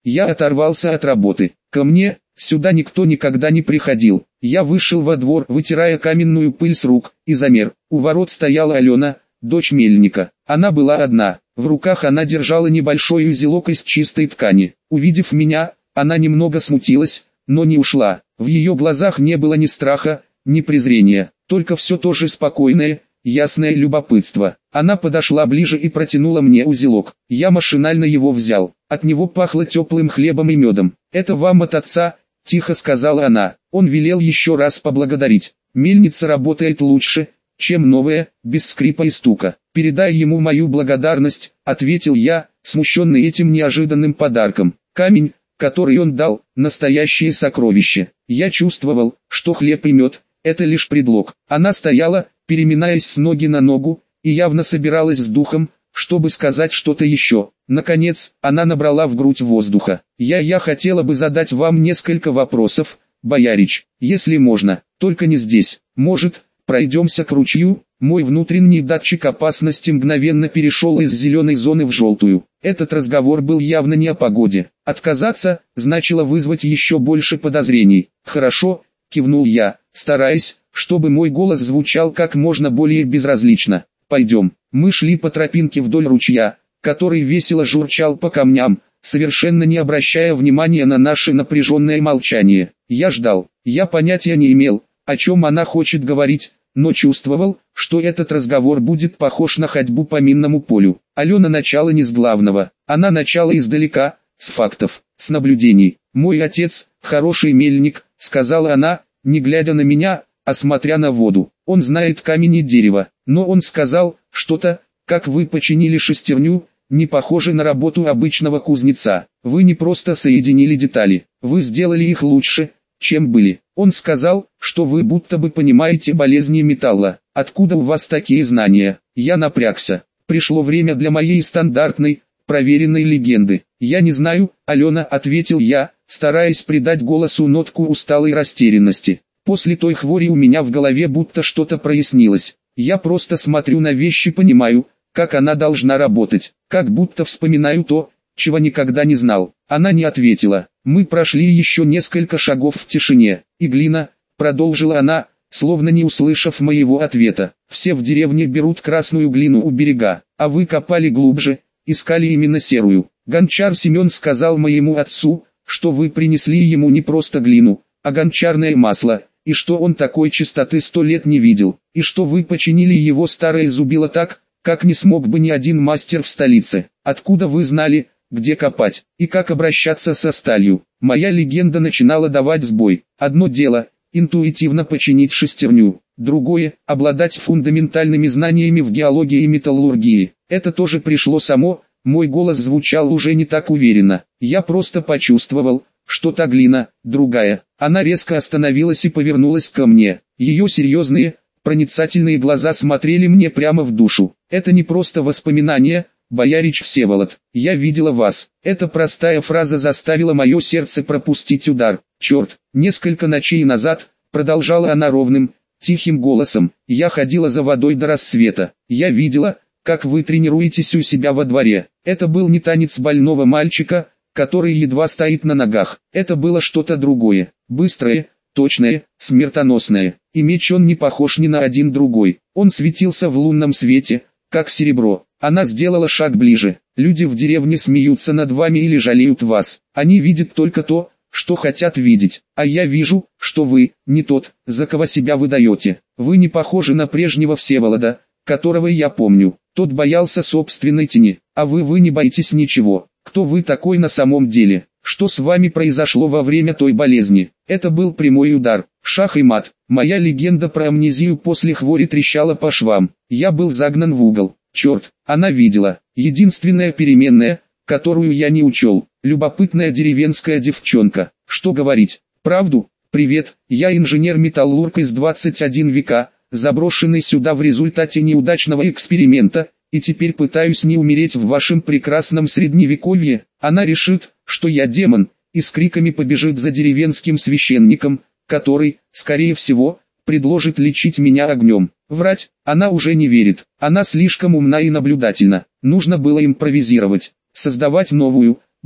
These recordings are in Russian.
Я оторвался от работы. Ко мне, сюда никто никогда не приходил. Я вышел во двор, вытирая каменную пыль с рук, и замер. У ворот стояла Алена, дочь мельника. Она была одна. В руках она держала небольшой узелок из чистой ткани. Увидев меня, она немного смутилась, но не ушла. В ее глазах не было ни страха, ни презрения, только все то же спокойное, ясное любопытство. Она подошла ближе и протянула мне узелок. Я машинально его взял. От него пахло теплым хлебом и медом. «Это вам от отца», — тихо сказала она. Он велел еще раз поблагодарить. «Мельница работает лучше, чем новая, без скрипа и стука. Передай ему мою благодарность», — ответил я, смущенный этим неожиданным подарком. Камень, который он дал, настоящее сокровище. Я чувствовал, что хлеб и мед — это лишь предлог. Она стояла, переминаясь с ноги на ногу, и явно собиралась с духом, чтобы сказать что-то еще. Наконец, она набрала в грудь воздуха. «Я хотела бы задать вам несколько вопросов, боярич, если можно, только не здесь. Может, пройдемся к ручью?» Мой внутренний датчик опасности мгновенно перешел из зеленой зоны в желтую. Этот разговор был явно не о погоде. Отказаться значило вызвать еще больше подозрений. «Хорошо», — кивнул я, стараясь, чтобы мой голос звучал как можно более безразлично. «Пойдем». Мы шли по тропинке вдоль ручья, который весело журчал по камням, совершенно не обращая внимания на наше напряженное молчание. Я ждал. Я понятия не имел, о чем она хочет говорить, но чувствовал, что этот разговор будет похож на ходьбу по минному полю. Алена начала не с главного, она начала издалека, с фактов, с наблюдений. «Мой отец, хороший мельник», — сказала она, не глядя на меня, а смотря на воду. «Он знает камень и дерево, но он сказал, что-то, как вы починили шестерню, не похоже на работу обычного кузнеца. Вы не просто соединили детали, вы сделали их лучше, чем были. Он сказал, что вы будто бы понимаете болезни металла. Откуда у вас такие знания?» Я напрягся. Пришло время для моей стандартной, проверенной легенды. «Я не знаю, Алена», — ответил я, стараясь придать голосу нотку усталой растерянности. После той хвори у меня в голове будто что-то прояснилось. Я просто смотрю на вещи, понимаю, как она должна работать, как будто вспоминаю то, чего никогда не знал. Она не ответила. Мы прошли еще несколько шагов в тишине. «И глина», — продолжила она, словно не услышав моего ответа. «Все в деревне берут красную глину у берега, а вы копали глубже, искали именно серую. Гончар Семен сказал моему отцу, что вы принесли ему не просто глину, а гончарное масло, и что он такой чистоты 100 лет не видел, и что вы починили его старое зубило так, как не смог бы ни один мастер в столице. Откуда вы знали, где копать, и как обращаться со сталью?» Моя легенда начинала давать сбой. Одно дело — интуитивно починить шестерню, другое — обладать фундаментальными знаниями в геологии и металлургии. Это тоже пришло само, мой голос звучал уже не так уверенно. Я просто почувствовал, что та глина, другая. Она резко остановилась и повернулась ко мне. Ее серьезные, проницательные глаза смотрели мне прямо в душу. «Это не просто воспоминание, боярич Всеволод. Я видела вас». Эта простая фраза заставила мое сердце пропустить удар. «Черт, несколько ночей назад», — продолжала она ровным, тихим голосом, — «я ходила за водой до рассвета. Я видела, как вы тренируетесь у себя во дворе. Это был не танец больного мальчика, который едва стоит на ногах. Это было что-то другое, быстрое, точное, смертоносное. И меч он не похож ни на один другой. Он светился в лунном свете, как серебро». Она сделала шаг ближе. «Люди в деревне смеются над вами или жалеют вас. Они видят только то, что хотят видеть. А я вижу, что вы не тот, за кого себя выдаете. Вы не похожи на прежнего Всеволода, которого я помню. Тот боялся собственной тени, а вы не боитесь ничего. Кто вы такой на самом деле? Что с вами произошло во время той болезни?» Это был прямой удар, шах и мат. Моя легенда про амнезию после хвори трещала по швам. Я был загнан в угол. Черт, она видела. Единственная переменная, которую я не учел. Любопытная деревенская девчонка. Что говорить? Правду? «Привет, я инженер-металлург из 21 века, заброшенный сюда в результате неудачного эксперимента, и теперь пытаюсь не умереть в вашем прекрасном средневековье». Она решит, что я демон, и с криками побежит за деревенским священником, который, скорее всего, предложит лечить меня огнем. Врать она уже не верит. Она слишком умна и наблюдательна. Нужно было импровизировать, создавать новую,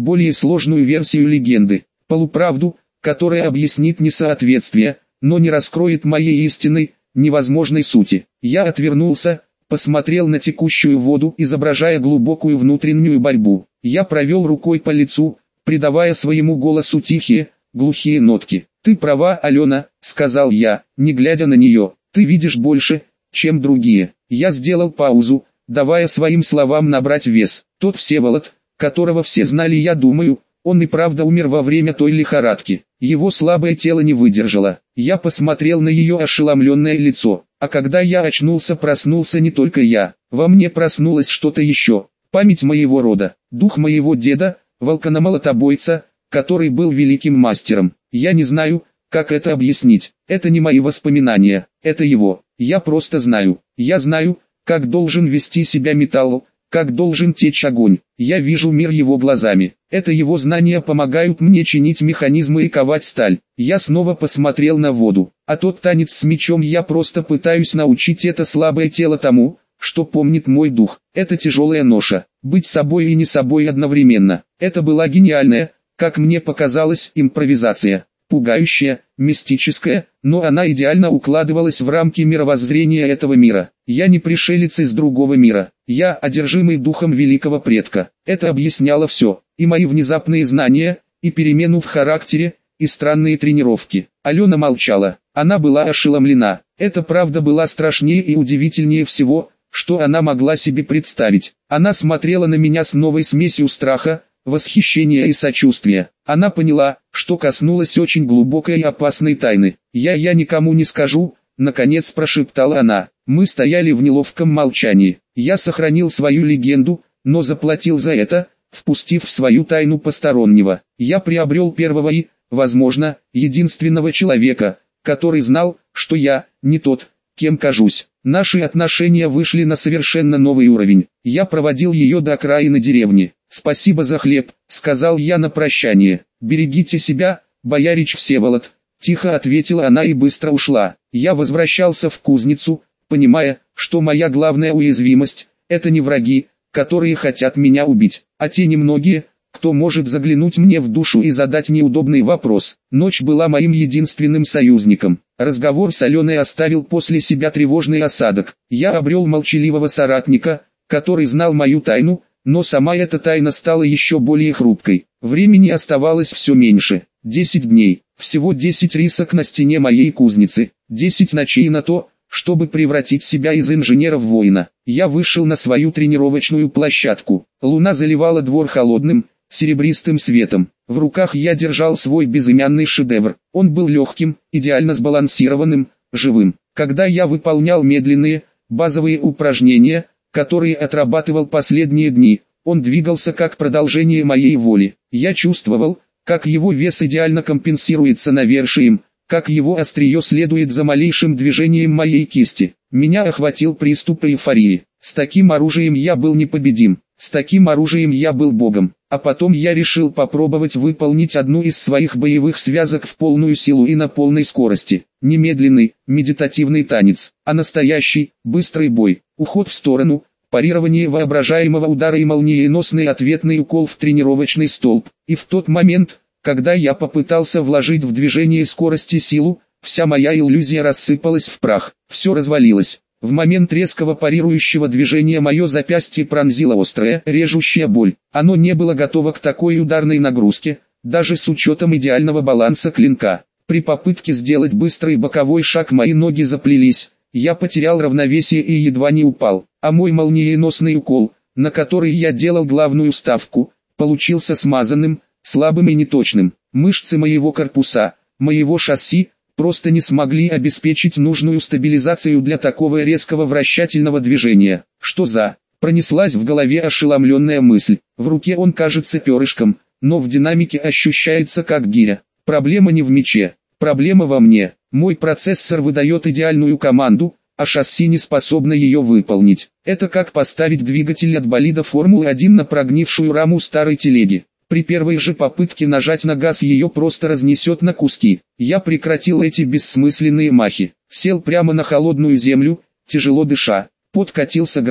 более сложную версию легенды, полуправду, которая объяснит несоответствие, но не раскроет моей истинной, невозможной сути. Я отвернулся, посмотрел на текущую воду, изображая глубокую внутреннюю борьбу. Я провел рукой по лицу, придавая своему голосу тихие, глухие нотки. «Ты права, Алена», — сказал я, не глядя на нее, — «ты видишь больше, чем другие». Я сделал паузу, давая своим словам набрать вес. Тот Всеволод, которого все знали, я думаю, он и правда умер во время той лихорадки. Его слабое тело не выдержало. Я посмотрел на ее ошеломленное лицо. А когда я очнулся, проснулся не только я. Во мне проснулось что-то еще. Память моего рода, дух моего деда, волкана-молотобойца, который был великим мастером. Я не знаю, как это объяснить. Это не мои воспоминания, это его. Я просто знаю. Я знаю, как должен вести себя металл, как должен течь огонь. Я вижу мир его глазами. Это его знания помогают мне чинить механизмы и ковать сталь. Я снова посмотрел на воду. А тот танец с мечом, я просто пытаюсь научить это слабое тело тому, что помнит мой дух. Это тяжелая ноша. Быть собой и не собой одновременно. Это была гениальная, как мне показалось, импровизация. Пугающая, мистическая, но она идеально укладывалась в рамки мировоззрения этого мира. Я не пришелец из другого мира. Я одержимый духом великого предка. Это объясняло все. И мои внезапные знания, и перемену в характере, и странные тренировки. Алена молчала. Она была ошеломлена. Эта правда была страшнее и удивительнее всего, что она могла себе представить. Она смотрела на меня с новой смесью страха, восхищения и сочувствия. Она поняла, что коснулась очень глубокой и опасной тайны. «Я никому не скажу», — наконец прошептала она. Мы стояли в неловком молчании. Я сохранил свою легенду, но заплатил за это, впустив в свою тайну постороннего. Я приобрел первого и, возможно, единственного человека, который знал, что я не тот, кем кажусь. Наши отношения вышли на совершенно новый уровень. Я проводил ее до окраины деревни. «Спасибо за хлеб», — сказал я на прощание. «Берегите себя, боярич Всеволод», — тихо ответила она и быстро ушла. Я возвращался в кузницу, понимая, что моя главная уязвимость — это не враги, которые хотят меня убить, а те немногие, кто может заглянуть мне в душу и задать неудобный вопрос. Ночь была моим единственным союзником. Разговор с Аленой оставил после себя тревожный осадок. Я обрел молчаливого соратника, который знал мою тайну, но сама эта тайна стала еще более хрупкой. Времени оставалось все меньше. 10 дней. Всего 10 рисок на стене моей кузницы. 10 ночей на то, чтобы превратить себя из инженера в воина. Я вышел на свою тренировочную площадку. Луна заливала двор холодным, серебристым светом. В руках я держал свой безымянный шедевр. Он был легким, идеально сбалансированным, живым. Когда я выполнял медленные, базовые упражнения, которые отрабатывал последние дни, он двигался как продолжение моей воли. Я чувствовал, как его вес идеально компенсируется навершием, как его острие следует за малейшим движением моей кисти. Меня охватил приступ эйфории. С таким оружием я был непобедим. С таким оружием я был богом. А потом я решил попробовать выполнить одну из своих боевых связок в полную силу и на полной скорости. Не медленный, медитативный танец, а настоящий, быстрый бой. Уход в сторону, парирование воображаемого удара и молниеносный ответный укол в тренировочный столб. И в тот момент, когда я попытался вложить в движение скорость и силу, вся моя иллюзия рассыпалась в прах. Все развалилось. В момент резкого парирующего движения мое запястье пронзила острая, режущая боль. Оно не было готово к такой ударной нагрузке, даже с учетом идеального баланса клинка. При попытке сделать быстрый боковой шаг мои ноги заплелись, я потерял равновесие и едва не упал. А мой молниеносный укол, на который я делал главную ставку, получился смазанным, слабым и неточным. Мышцы моего корпуса, моего шасси, просто не смогли обеспечить нужную стабилизацию для такого резкого вращательного движения. Что за... Пронеслась в голове ошеломленная мысль. В руке он кажется перышком, но в динамике ощущается как гиря. Проблема не в мече, проблема во мне. Мой процессор выдает идеальную команду, а шасси не способно ее выполнить. Это как поставить двигатель от болида Формулы-1 на прогнившую раму старой телеги. При первой же попытке нажать на газ ее просто разнесет на куски. Я прекратил эти бессмысленные махи. Сел прямо на холодную землю, тяжело дыша. Пот катился градом.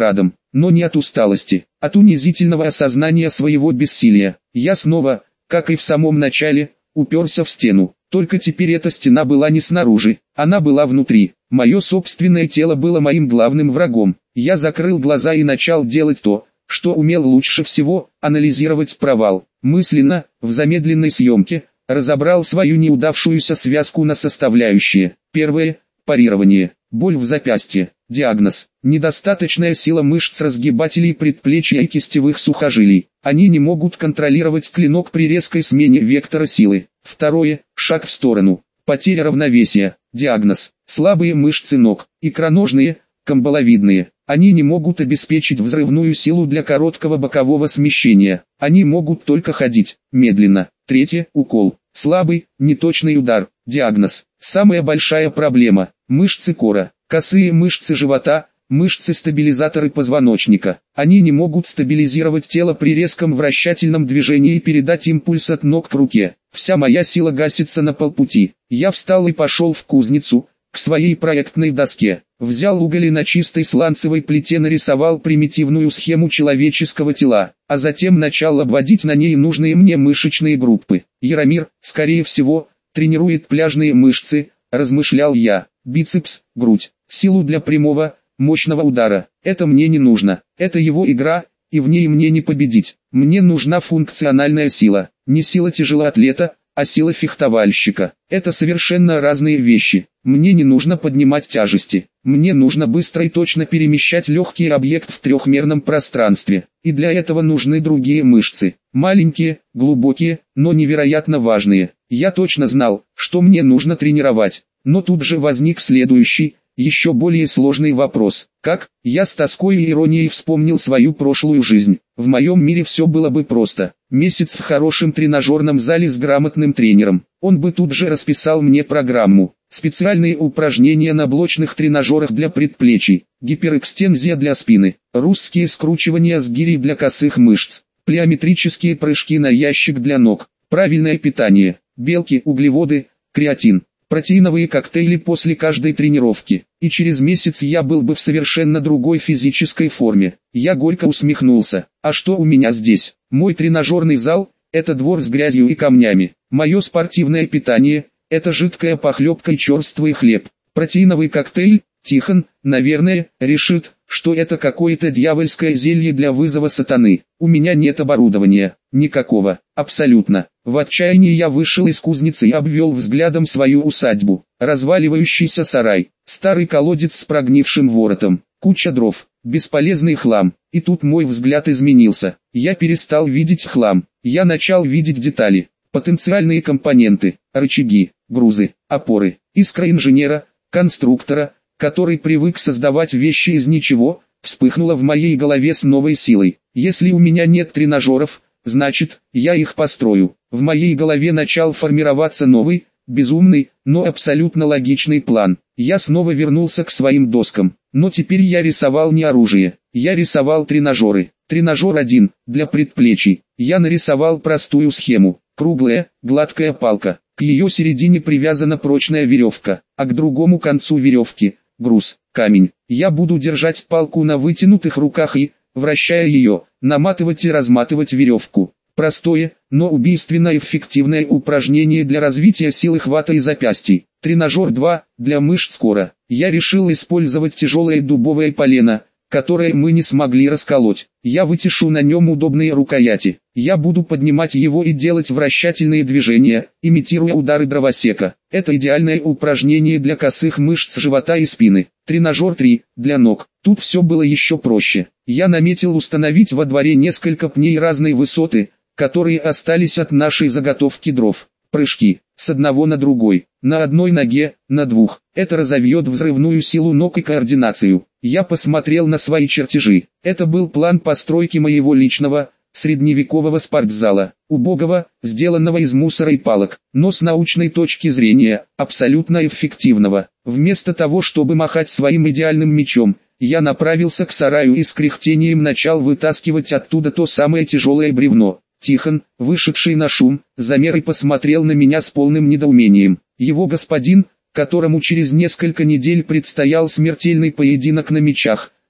но не от усталости, от унизительного осознания своего бессилия. Я снова, как и в самом начале, уперся в стену. Только теперь эта стена была не снаружи, она была внутри. Мое собственное тело было моим главным врагом. Я закрыл глаза и начал делать то, что умел лучше всего, анализировать провал. Мысленно, в замедленной съемке, разобрал свою неудавшуюся связку на составляющие. Первое – парирование. Боль в запястье. Диагноз. Недостаточная сила мышц разгибателей предплечья и кистевых сухожилий. Они не могут контролировать клинок при резкой смене вектора силы. Второе – шаг в сторону. Потеря равновесия. Диагноз. Слабые мышцы ног. Икроножные, камбаловидные. Они не могут обеспечить взрывную силу для короткого бокового смещения. Они могут только ходить медленно. Третье – укол. Слабый, неточный удар. Диагноз. Самая большая проблема. Мышцы кора, косые мышцы живота, мышцы-стабилизаторы позвоночника. Они не могут стабилизировать тело при резком вращательном движении и передать импульс от ног к руке. Вся моя сила гасится на полпути. Я встал и пошел в кузницу, к своей проектной доске. Взял уголь и на чистой сланцевой плите нарисовал примитивную схему человеческого тела, а затем начал обводить на ней нужные мне мышечные группы. Яромир, скорее всего, тренирует пляжные мышцы, размышлял я. Бицепс, грудь, силу для прямого, мощного удара. Это мне не нужно. Это его игра, и в ней мне не победить. Мне нужна функциональная сила. Не сила тяжелоатлета, а сила фехтовальщика. Это совершенно разные вещи. Мне не нужно поднимать тяжести. Мне нужно быстро и точно перемещать легкий объект в трехмерном пространстве. И для этого нужны другие мышцы. Маленькие, глубокие, но невероятно важные. Я точно знал, что мне нужно тренировать. Но тут же возник следующий, еще более сложный вопрос. Как? Я с тоской и иронией вспомнил свою прошлую жизнь. В моем мире все было бы просто. Месяц в хорошем тренажерном зале с грамотным тренером. Он бы тут же расписал мне программу. Специальные упражнения на блочных тренажерах для предплечий. Гиперэкстензия для спины. Русские скручивания с гирей для косых мышц. Плеометрические прыжки на ящик для ног. Правильное питание. Белки, углеводы, креатин. Протеиновые коктейли после каждой тренировки, и через месяц я был бы в совершенно другой физической форме. Я горько усмехнулся. А что у меня здесь? Мой тренажерный зал – это двор с грязью и камнями. Мое спортивное питание – это жидкая похлебка и черствый хлеб. Протеиновый коктейль – Тихон, наверное, решит, что это какое-то дьявольское зелье для вызова сатаны. У меня нет оборудования, никакого, абсолютно. В отчаянии я вышел из кузницы и обвел взглядом свою усадьбу. Разваливающийся сарай, старый колодец с прогнившим воротом, куча дров, бесполезный хлам. И тут мой взгляд изменился. Я перестал видеть хлам, я начал видеть детали, потенциальные компоненты, рычаги, грузы, опоры, искра инженера, конструктора, который привык создавать вещи из ничего, вспыхнула в моей голове с новой силой. Если у меня нет тренажеров, значит, я их построю. В моей голове начал формироваться новый, безумный, но абсолютно логичный план. Я снова вернулся к своим доскам, но теперь я рисовал не оружие, я рисовал тренажеры. Тренажер 1, для предплечий. Я нарисовал простую схему. Круглая, гладкая палка. К ее середине привязана прочная веревка, а к другому концу веревки – груз, камень. Я буду держать палку на вытянутых руках и, вращая ее, наматывать и разматывать веревку. Простое, но убийственно эффективное упражнение для развития силы хвата и запястий. Тренажер 2, для мышц кора. Я решил использовать тяжелое дубовое полено, которое мы не смогли расколоть. Я вытешу на нем удобные рукояти. Я буду поднимать его и делать вращательные движения, имитируя удары дровосека. Это идеальное упражнение для косых мышц живота и спины. Тренажер 3, для ног. Тут все было еще проще. Я наметил установить во дворе несколько пней разной высоты, которые остались от нашей заготовки дров. Прыжки, с одного на другой, на одной ноге, на двух. Это разовьет взрывную силу ног и координацию. Я посмотрел на свои чертежи. Это был план постройки моего личного, средневекового спортзала, убогого, сделанного из мусора и палок, но с научной точки зрения, абсолютно эффективного. Вместо того, чтобы махать своим идеальным мечом, я направился к сараю и с кряхтением начал вытаскивать оттуда то самое тяжелое бревно. Тихон, вышедший на шум, замер и посмотрел на меня с полным недоумением. Его господин, которому через несколько недель предстоял смертельный поединок на мечах,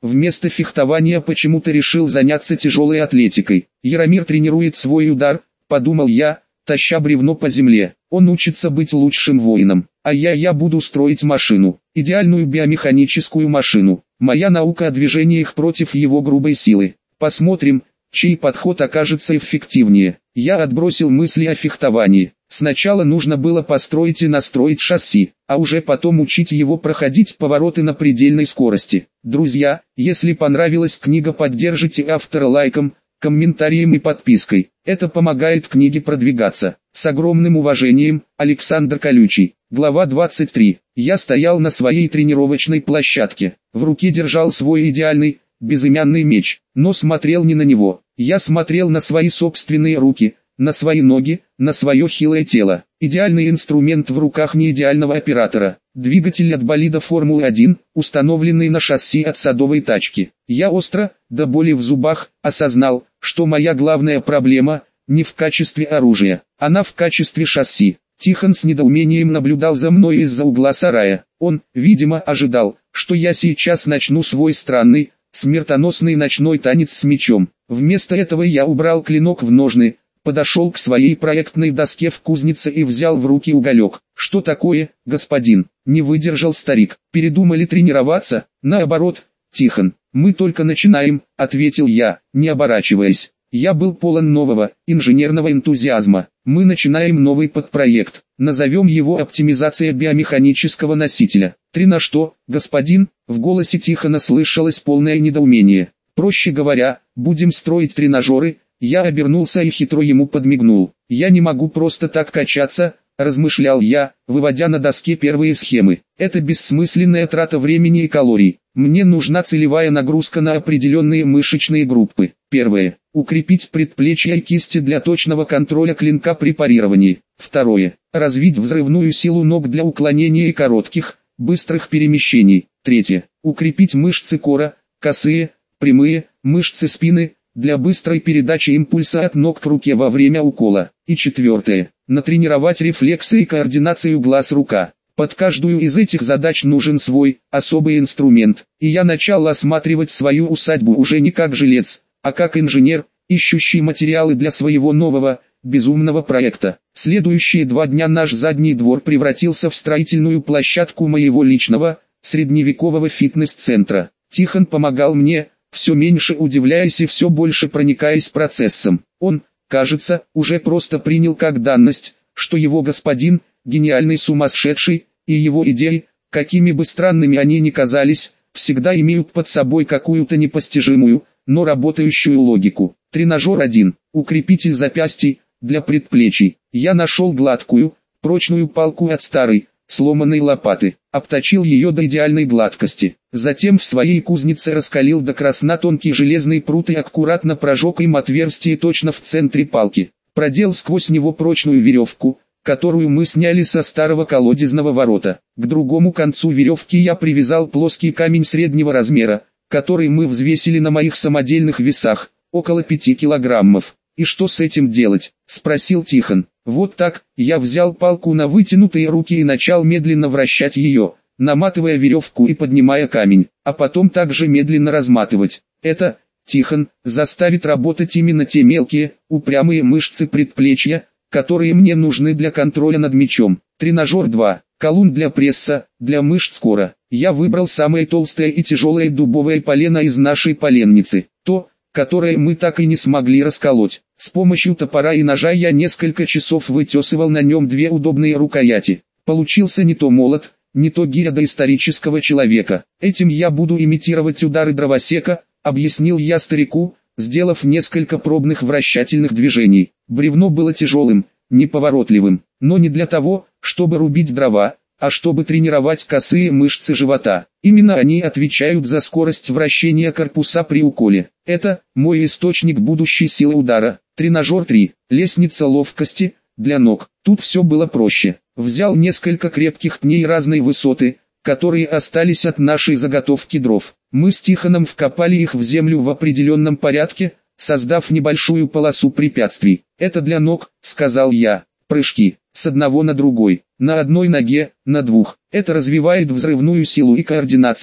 вместо фехтования почему-то решил заняться тяжелой атлетикой. Яромир тренирует свой удар, подумал я, таща бревно по земле. Он учится быть лучшим воином, а я буду строить машину, идеальную биомеханическую машину. Моя наука о движениях против его грубой силы. Посмотрим, чей подход окажется эффективнее. Я отбросил мысли о фехтовании. Сначала нужно было построить и настроить шасси, а уже потом учить его проходить повороты на предельной скорости. Друзья, если понравилась книга, поддержите автора лайком, комментарием и подпиской. Это помогает книге продвигаться. С огромным уважением, Александр Колючий. Глава 23. Я стоял на своей тренировочной площадке. В руке держал свой идеальный, безымянный меч, но смотрел не на него. Я смотрел на свои собственные руки, на свои ноги, на свое хилое тело. Идеальный инструмент в руках неидеального оператора. Двигатель от болида Формулы-1, установленный на шасси от садовой тачки. Я остро, до боли в зубах, осознал, что моя главная проблема не в качестве оружия, она в качестве шасси. Тихон с недоумением наблюдал за мной из-за угла сарая. Он, видимо, ожидал, что я сейчас начну свой странный, смертоносный ночной танец с мечом. Вместо этого я убрал клинок в ножны, подошел к своей проектной доске в кузнице и взял в руки уголек. «Что такое, господин?» — не выдержал старик. «Передумали тренироваться?» «Наоборот, Тихон, мы только начинаем», — ответил я, не оборачиваясь. Я был полон нового, инженерного энтузиазма. Мы начинаем новый подпроект. Назовем его «Оптимизация биомеханического носителя». «Три на что, господин?» — в голосе Тихона слышалось полное недоумение. «Проще говоря, будем строить тренажеры». Я обернулся и хитро ему подмигнул. «Я не могу просто так качаться», — размышлял я, выводя на доске первые схемы. «Это бессмысленная трата времени и калорий. Мне нужна целевая нагрузка на определенные мышечные группы. Первое. Укрепить предплечья и кисти для точного контроля клинка при парировании. Второе. Развить взрывную силу ног для уклонения и коротких, быстрых перемещений. Третье. Укрепить мышцы кора, косые, прямые, мышцы спины, для быстрой передачи импульса от ног к руке во время укола. И четвертое. Натренировать рефлексы и координацию глаз-рука. Под каждую из этих задач нужен свой, особый инструмент. И я начал осматривать свою усадьбу уже не как жилец, а как инженер, ищущий материалы для своего нового, безумного проекта. Следующие 2 дня наш задний двор превратился в строительную площадку моего личного, средневекового фитнес-центра. Тихон помогал мне, все меньше удивляясь и все больше проникаясь процессом. Он, кажется, уже просто принял как данность, что его господин, гениальный сумасшедший, и его идеи, какими бы странными они ни казались, всегда имеют под собой какую-то непостижимую, но работающую логику. Тренажер 1. Укрепитель запястий, для предплечий. Я нашел гладкую, прочную палку от старой, сломанной лопаты, обточил ее до идеальной гладкости. Затем в своей кузнице раскалил до красна тонкий железный прут и аккуратно прожег им отверстие точно в центре палки. Продел сквозь него прочную веревку, которую мы сняли со старого колодезного ворота. К другому концу веревки я привязал плоский камень среднего размера, который мы взвесили на моих самодельных весах, около 5 килограммов. «И что с этим делать?» – спросил Тихон. «Вот так». Я взял палку на вытянутые руки и начал медленно вращать ее, наматывая веревку и поднимая камень, а потом также медленно разматывать. Это, Тихон, заставит работать именно те мелкие, упрямые мышцы предплечья, которые мне нужны для контроля над мечом. Тренажер 2. Колун для пресса, для мышц кора. Я выбрал самое толстое и тяжелое дубовое полено из нашей поленницы. То, которое мы так и не смогли расколоть. С помощью топора и ножа я несколько часов вытесывал на нем 2 удобные рукояти. Получился не то молот, не то гиря доисторического человека. Этим я буду имитировать удары дровосека, объяснил я старику, сделав несколько пробных вращательных движений. Бревно было тяжелым, неповоротливым, но не для того, чтобы рубить дрова, а чтобы тренировать косые мышцы живота. Именно они отвечают за скорость вращения корпуса при уколе. Это мой источник будущей силы удара. Тренажер 3. Лестница ловкости, для ног. Тут все было проще. Взял несколько крепких пней разной высоты, которые остались от нашей заготовки дров. Мы с Тихоном вкопали их в землю в определенном порядке, создав небольшую полосу препятствий. «Это для ног», — сказал я. «Прыжки, с одного на другой, на одной ноге, на 2. Это развивает взрывную силу и координацию,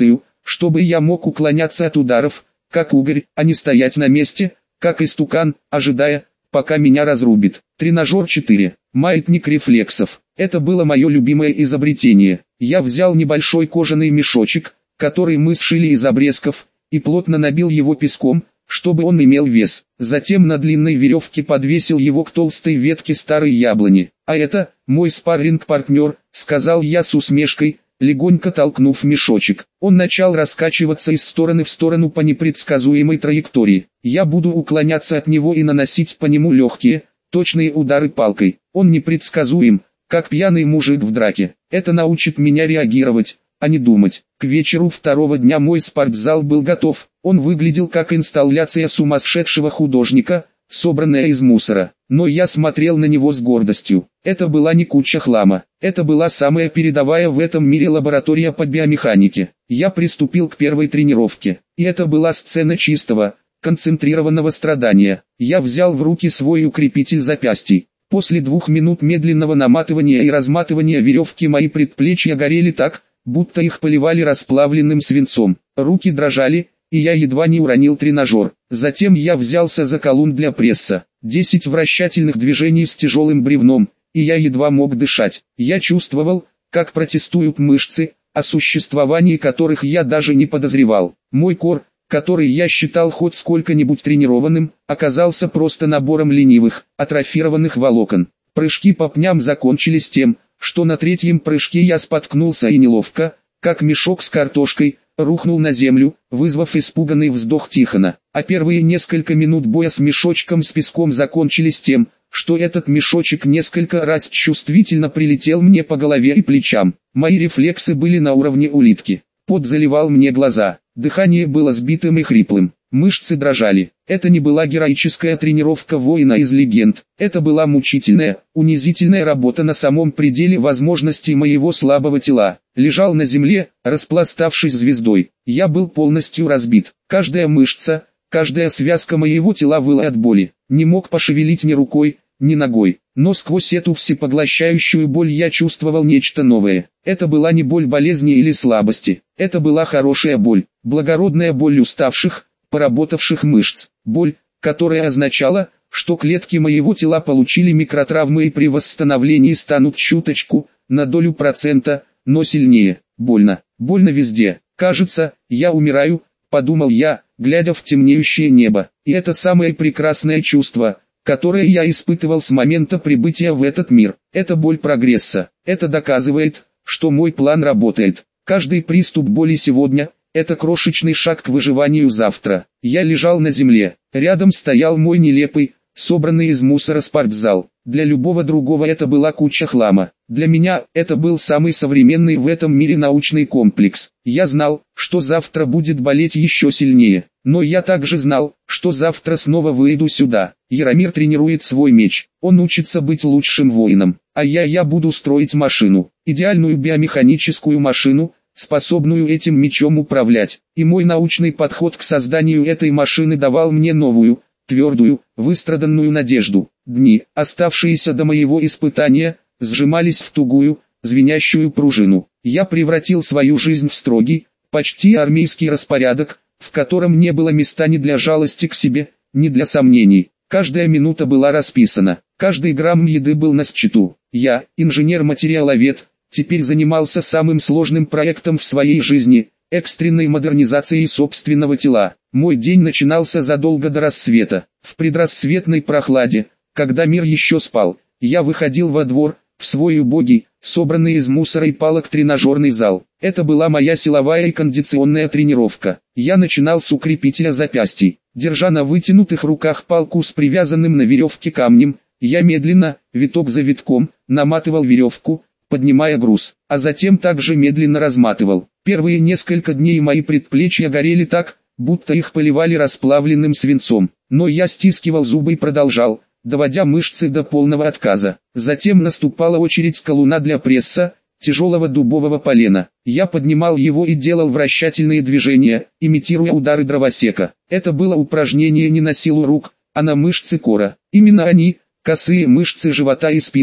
чтобы я мог уклоняться от ударов, как угорь, а не стоять на месте, как истукан, ожидая, пока меня разрубит. Тренажер 4. Маятник рефлексов. Это было мое любимое изобретение. Я взял небольшой кожаный мешочек, который мы сшили из обрезков, и плотно набил его песком, чтобы он имел вес. Затем на длинной веревке подвесил его к толстой ветке старой яблони. «А это, мой спарринг-партнер», — сказал я с усмешкой, легонько толкнув мешочек. Он начал раскачиваться из стороны в сторону по непредсказуемой траектории. Я буду уклоняться от него и наносить по нему легкие, точные удары палкой. Он непредсказуем, как пьяный мужик в драке. Это научит меня реагировать, а не думать. К вечеру второго дня мой спортзал был готов. Он выглядел как инсталляция сумасшедшего художника, собранная из мусора. Но я смотрел на него с гордостью. Это была не куча хлама. Это была самая передовая в этом мире лаборатория по биомеханике. Я приступил к первой тренировке. И это была сцена чистого, концентрированного страдания. Я взял в руки свой укрепитель запястий. После 2 минут медленного наматывания и разматывания веревки мои предплечья горели так, будто их поливали расплавленным свинцом. Руки дрожали, и я едва не уронил тренажер. Затем я взялся за колун для пресса. 10 вращательных движений с тяжелым бревном, и я едва мог дышать. Я чувствовал, как протестуют мышцы, о существовании которых я даже не подозревал. Мой кор, который я считал хоть сколько-нибудь тренированным, оказался просто набором ленивых, атрофированных волокон. Прыжки по пням закончились тем, что на 3-м прыжке я споткнулся и неловко, как мешок с картошкой, рухнул на землю, вызвав испуганный вздох Тихона. А первые несколько минут боя с мешочком с песком закончились тем, что этот мешочек несколько раз чувствительно прилетел мне по голове и плечам. Мои рефлексы были на уровне улитки. Пот заливал мне глаза, дыхание было сбитым и хриплым, мышцы дрожали. Это не была героическая тренировка воина из легенд, это была мучительная, унизительная работа на самом пределе возможностей моего слабого тела. Лежал на земле, распластавшись звездой. Я был полностью разбит. Каждая мышца, каждая связка моего тела выла от боли. Не мог пошевелить ни рукой, ни ногой. Но сквозь эту всепоглощающую боль я чувствовал нечто новое. Это была не боль болезни или слабости. Это была хорошая боль, благородная боль уставших, поработавших мышц. Боль, которая означала, что клетки моего тела получили микротравмы и при восстановлении станут чуточку, на долю процента, но сильнее. Больно. Больно везде. Кажется, я умираю, подумал я, глядя в темнеющее небо. И это самое прекрасное чувство, которое я испытывал с момента прибытия в этот мир. Это боль прогресса. Это доказывает, что мой план работает. Каждый приступ боли сегодня – это крошечный шаг к выживанию завтра. Я лежал на земле. Рядом стоял мой нелепый, собранный из мусора спортзал. Для любого другого это была куча хлама. Для меня это был самый современный в этом мире научный комплекс. Я знал, что завтра будет болеть еще сильнее. Но я также знал, что завтра снова выйду сюда. Яромир тренирует свой меч. Он учится быть лучшим воином. А я буду строить машину. Идеальную биомеханическую машину, способную этим мечом управлять. И мой научный подход к созданию этой машины давал мне новую, твердую, выстраданную надежду. Дни, оставшиеся до моего испытания, сжимались в тугую, звенящую пружину. Я превратил свою жизнь в строгий, почти армейский распорядок, в котором не было места ни для жалости к себе, ни для сомнений. Каждая минута была расписана, каждый грамм еды был на счету. Я, инженер-материаловед, теперь занимался самым сложным проектом в своей жизни – экстренной модернизацией собственного тела. Мой день начинался задолго до рассвета. В предрассветной прохладе, когда мир еще спал, я выходил во двор, в свой убогий, собранный из мусора и палок тренажерный зал. Это была моя силовая и кондиционная тренировка. Я начинал с укрепителя запястий. Держа на вытянутых руках палку с привязанным на веревке камнем, я медленно, виток за витком, наматывал веревку, поднимая груз, а затем также медленно разматывал. Первые несколько дней мои предплечья горели так, будто их поливали расплавленным свинцом. Но я стискивал зубы и продолжал, доводя мышцы до полного отказа. Затем наступала очередь колуна для пресса, тяжелого дубового полена. Я поднимал его и делал вращательные движения, имитируя удары дровосека. Это было упражнение не на силу рук, а на мышцы кора. Именно они, косые мышцы живота и спины,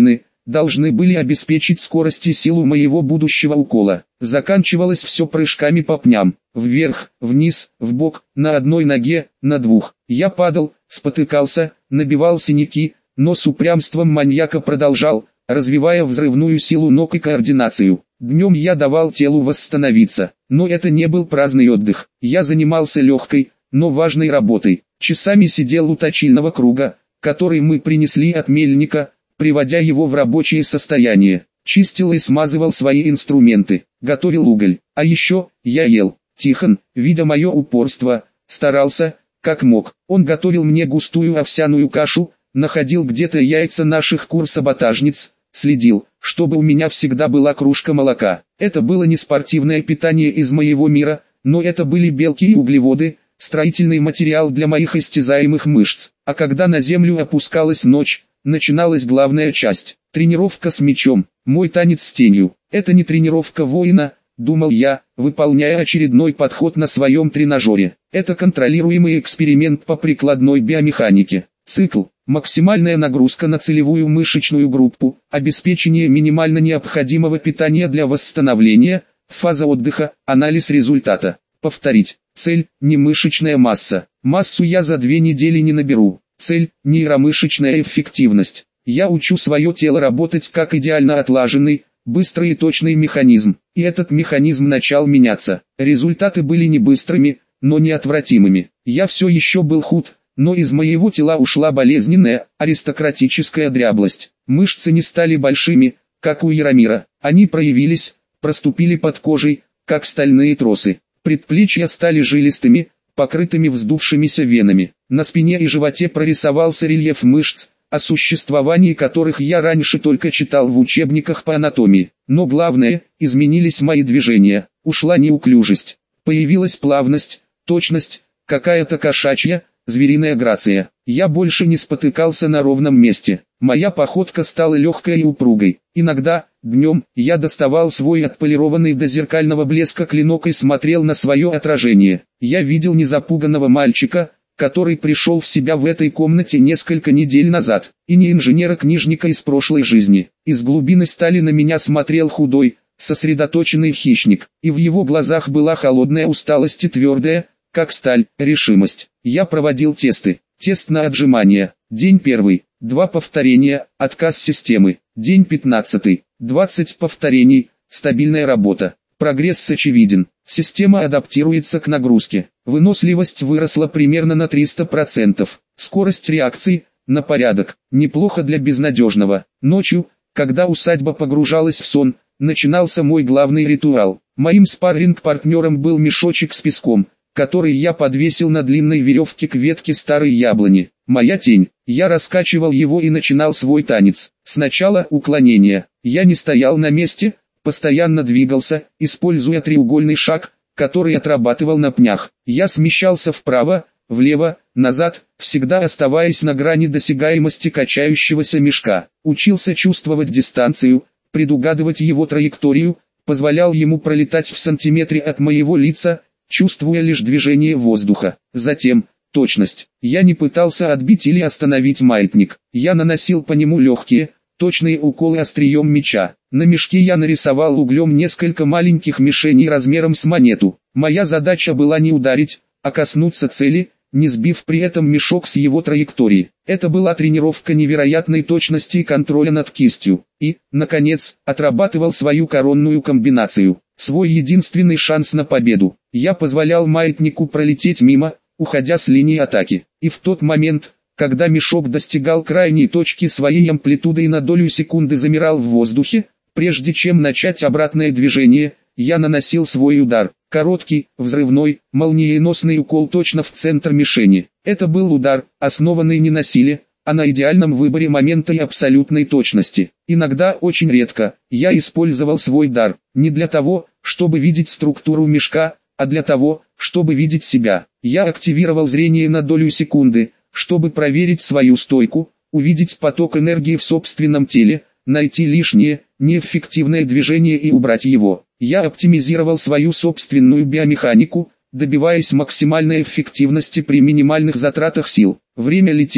должны были обеспечить скорость и силу моего будущего укола. Заканчивалось все прыжками по пням, вверх, вниз, вбок, на одной ноге, на двух. Я падал, спотыкался, набивал синяки, но с упрямством маньяка продолжал, развивая взрывную силу ног и координацию. Днем я давал телу восстановиться, но это не был праздный отдых. Я занимался легкой, но важной работой. Часами сидел у точильного круга, который мы принесли от мельника, приводя его в рабочее состояние. Чистил и смазывал свои инструменты, готовил уголь. А еще, я ел. Тихон, видя мое упорство, старался, как мог. Он готовил мне густую овсяную кашу, находил где-то яйца наших кур-саботажниц, следил, чтобы у меня всегда была кружка молока. Это было не спортивное питание из моего мира, но это были белки и углеводы, строительный материал для моих истязаемых мышц. А когда на землю опускалась ночь, начиналась главная часть – тренировка с мячом, мой танец с тенью. Это не тренировка воина, думал я, выполняя очередной подход на своем тренажере. Это контролируемый эксперимент по прикладной биомеханике. Цикл, максимальная нагрузка на целевую мышечную группу, обеспечение минимально необходимого питания для восстановления, фаза отдыха, анализ результата. Повторить. Цель – не мышечная масса. Массу я за 2 недели не наберу. Цель – нейромышечная эффективность. Я учу свое тело работать как идеально отлаженный, быстрый и точный механизм. И этот механизм начал меняться. Результаты были не быстрыми, но неотвратимыми. Я все еще был худ, но из моего тела ушла болезненная, аристократическая дряблость. Мышцы не стали большими, как у Яромира. Они проявились, проступили под кожей, как стальные тросы. Предплечья стали жилистыми, покрытыми вздувшимися венами. На спине и животе прорисовался рельеф мышц, о существовании которых я раньше только читал в учебниках по анатомии. Но главное, изменились мои движения, ушла неуклюжесть, появилась плавность, точность, какая-то кошачья, звериная грация. Я больше не спотыкался на ровном месте. Моя походка стала легкой и упругой. Иногда, днем, я доставал свой отполированный до зеркального блеска клинок и смотрел на свое отражение. Я видел незапуганного мальчика, который пришел в себя в этой комнате несколько недель назад, и не инженера-книжника из прошлой жизни. Из глубины стали на меня смотрел худой, сосредоточенный хищник, и в его глазах была холодная усталость и твердая, как сталь, решимость. Я проводил тесты. Тест на отжимания. День 1. 2 повторения, отказ системы. День 15. 20 повторений, стабильная работа. Прогресс очевиден. Система адаптируется к нагрузке. Выносливость выросла примерно на 300%. Скорость реакции – на порядок. Неплохо для безнадежного. Ночью, когда усадьба погружалась в сон, начинался мой главный ритуал. Моим спарринг-партнером был мешочек с песком, который я подвесил на длинной веревке к ветке старой яблони. Моя тень. Я раскачивал его и начинал свой танец. Сначала уклонение. Я не стоял на месте, постоянно двигался, используя треугольный шаг, который отрабатывал на пнях. Я смещался вправо, влево, назад, всегда оставаясь на грани досягаемости качающегося мешка. Учился чувствовать дистанцию, предугадывать его траекторию, позволял ему пролетать в сантиметре от моего лица, чувствуя лишь движение воздуха. Затем, точность. Я не пытался отбить или остановить маятник. Я наносил по нему легкие, точные уколы острием меча. На мешке я нарисовал углем несколько маленьких мишеней размером с монету. Моя задача была не ударить, а коснуться цели, не сбив при этом мешок с его траектории. Это была тренировка невероятной точности и контроля над кистью. И, наконец, отрабатывал свою коронную комбинацию. Свой единственный шанс на победу. Я позволял маятнику пролететь мимо, уходя с линии атаки. И в тот момент, когда мешок достигал крайней точки своей амплитуды и на долю секунды замирал в воздухе, прежде чем начать обратное движение, я наносил свой удар. Короткий, взрывной, молниеносный укол точно в центр мишени. Это был удар, основанный не на силе, а на идеальном выборе момента и абсолютной точности. Иногда, очень редко, я использовал свой дар, не для того, чтобы видеть структуру мешка, а для того, чтобы видеть себя. Я активировал зрение на долю секунды, чтобы проверить свою стойку, увидеть поток энергии в собственном теле, найти лишнее, неэффективное движение и убрать его. Я оптимизировал свою собственную биомеханику, добиваясь максимальной эффективности при минимальных затратах сил. Время летело.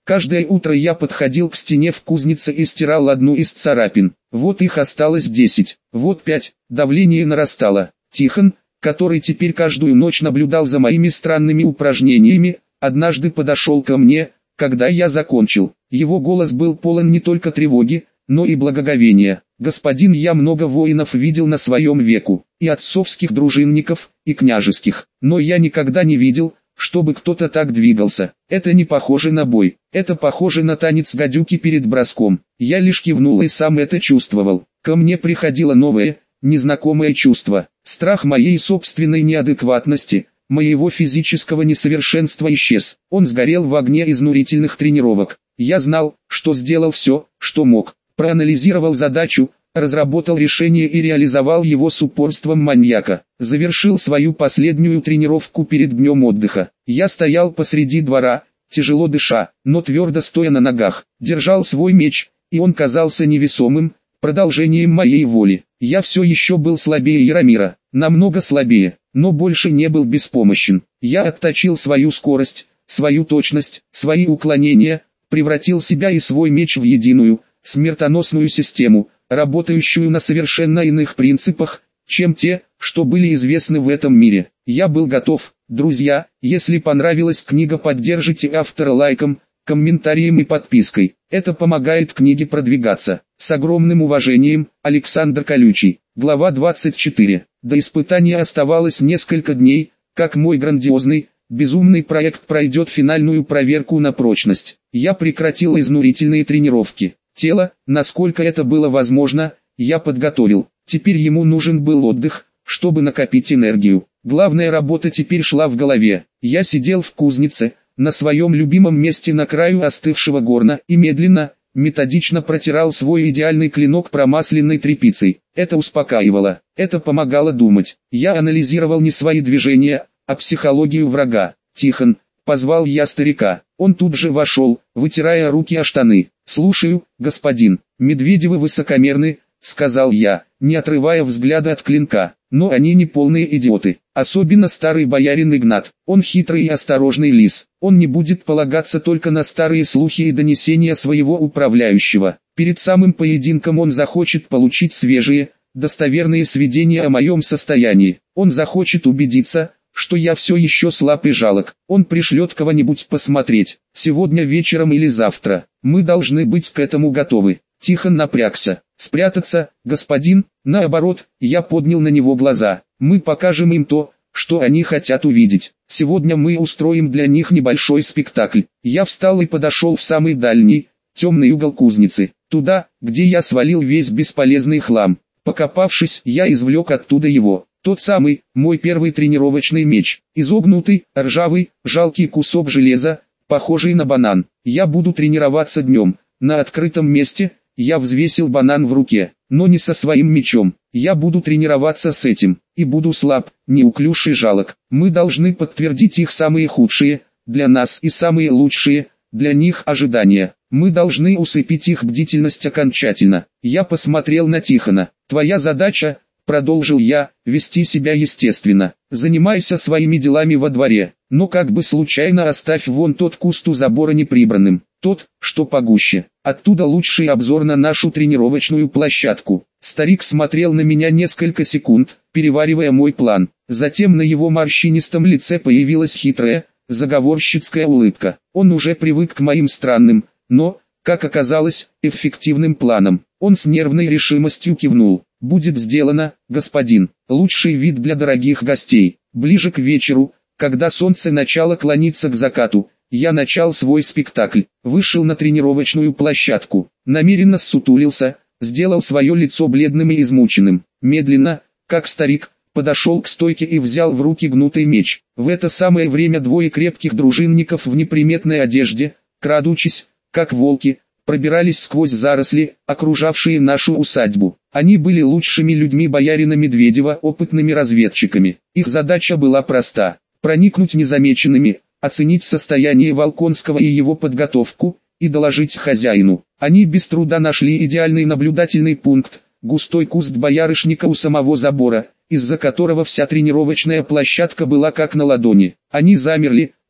Каждое утро я подходил к стене в кузнице и стирал одну из царапин. Вот их осталось 10, вот 5, давление нарастало. Тихон, который теперь каждую ночь наблюдал за моими странными упражнениями, однажды подошел ко мне, когда я закончил. Его голос был полон не только тревоги, но и благоговения. «Господин, я много воинов видел на своем веку, и отцовских дружинников, и княжеских, но я никогда не видел, чтобы кто-то так двигался. Это не похоже на бой, это похоже на танец гадюки перед броском». Я лишь кивнул и сам это чувствовал. Ко мне приходило новое, незнакомое чувство. Страх моей собственной неадекватности, моего физического несовершенства исчез. Он сгорел в огне изнурительных тренировок. Я знал, что сделал все, что мог. Проанализировал задачу, разработал решение и реализовал его с упорством маньяка. Завершил свою последнюю тренировку перед днем отдыха. Я стоял посреди двора, тяжело дыша, но твердо стоя на ногах. Держал свой меч, и он казался невесомым, продолжением моей воли. Я все еще был слабее Яромира, намного слабее, но больше не был беспомощен. Я отточил свою скорость, свою точность, свои уклонения, превратил себя и свой меч в единую, смертоносную систему, работающую на совершенно иных принципах, чем те, что были известны в этом мире. Я был готов. Друзья, если понравилась книга, поддержите автора лайком, комментарием и подпиской. Это помогает книге продвигаться. С огромным уважением, Александр Колючий. Глава 24. До испытания оставалось несколько дней, как мой грандиозный, безумный проект пройдет финальную проверку на прочность. Я прекратил изнурительные тренировки. Тело, насколько это было возможно, я подготовил. Теперь ему нужен был отдых, чтобы накопить энергию. Главная работа теперь шла в голове. Я сидел в кузнице, на своем любимом месте на краю остывшего горна и медленно, методично протирал свой идеальный клинок промасленной тряпицей. Это успокаивало, это помогало думать. Я анализировал не свои движения, а психологию врага. «Тихон», — позвал я старика. Он тут же вошел, вытирая руки о штаны. «Слушаю, господин». «Медведевы высокомерны», — сказал я, не отрывая взгляда от клинка. «Но они не полные идиоты. Особенно старый боярин Игнат. Он хитрый и осторожный лис. Он не будет полагаться только на старые слухи и донесения своего управляющего. Перед самым поединком он захочет получить свежие, достоверные сведения о моем состоянии. Он захочет убедиться, что я все еще слаб и жалок. Он пришлет кого-нибудь посмотреть, сегодня вечером или завтра. Мы должны быть к этому готовы». Тихон напрягся. «Спрятаться, господин?» Наоборот, я поднял на него глаза. «Мы покажем им то, что они хотят увидеть. Сегодня мы устроим для них небольшой спектакль». Я встал и подошел в самый дальний, темный угол кузницы, туда, где я свалил весь бесполезный хлам. Покопавшись, я извлек оттуда его. Тот самый, мой первый тренировочный меч. Изогнутый, ржавый, жалкий кусок железа, похожий на банан. Я буду тренироваться днем, на открытом месте. Я взвесил банан в руке, но не со своим мечом. Я буду тренироваться с этим, и буду слаб, неуклюж и жалок. Мы должны подтвердить их самые худшие, для нас и самые лучшие, для них ожидания. Мы должны усыпить их бдительность окончательно. Я посмотрел на Тихона. «Твоя задача, — продолжил я, — вести себя естественно. Занимайся своими делами во дворе, но как бы случайно оставь вон тот куст у забора неприбранным, тот, что погуще. Оттуда лучший обзор на нашу тренировочную площадку». Старик смотрел на меня несколько секунд, переваривая мой план. Затем на его морщинистом лице появилась хитрая, заговорщицкая улыбка. Он уже привык к моим странным, но, как оказалось, эффективным планам. Он с нервной решимостью кивнул. «Будет сделано, господин. Лучший вид для дорогих гостей». Ближе к вечеру, когда солнце начало клониться к закату, я начал свой спектакль. Вышел на тренировочную площадку, намеренно ссутулился, сделал свое лицо бледным и измученным. Медленно, как старик, подошел к стойке и взял в руки гнутый меч. В это самое время двое крепких дружинников в неприметной одежде, крадучись, как волки, пробирались сквозь заросли, окружавшие нашу усадьбу. Они были лучшими людьми боярина Медведева, опытными разведчиками. Их задача была проста – проникнуть незамеченными, оценить состояние Волконского и его подготовку, и доложить хозяину. Они без труда нашли идеальный наблюдательный пункт – густой куст боярышника у самого забора, из-за которого вся тренировочная площадка была как на ладони. Они замерли,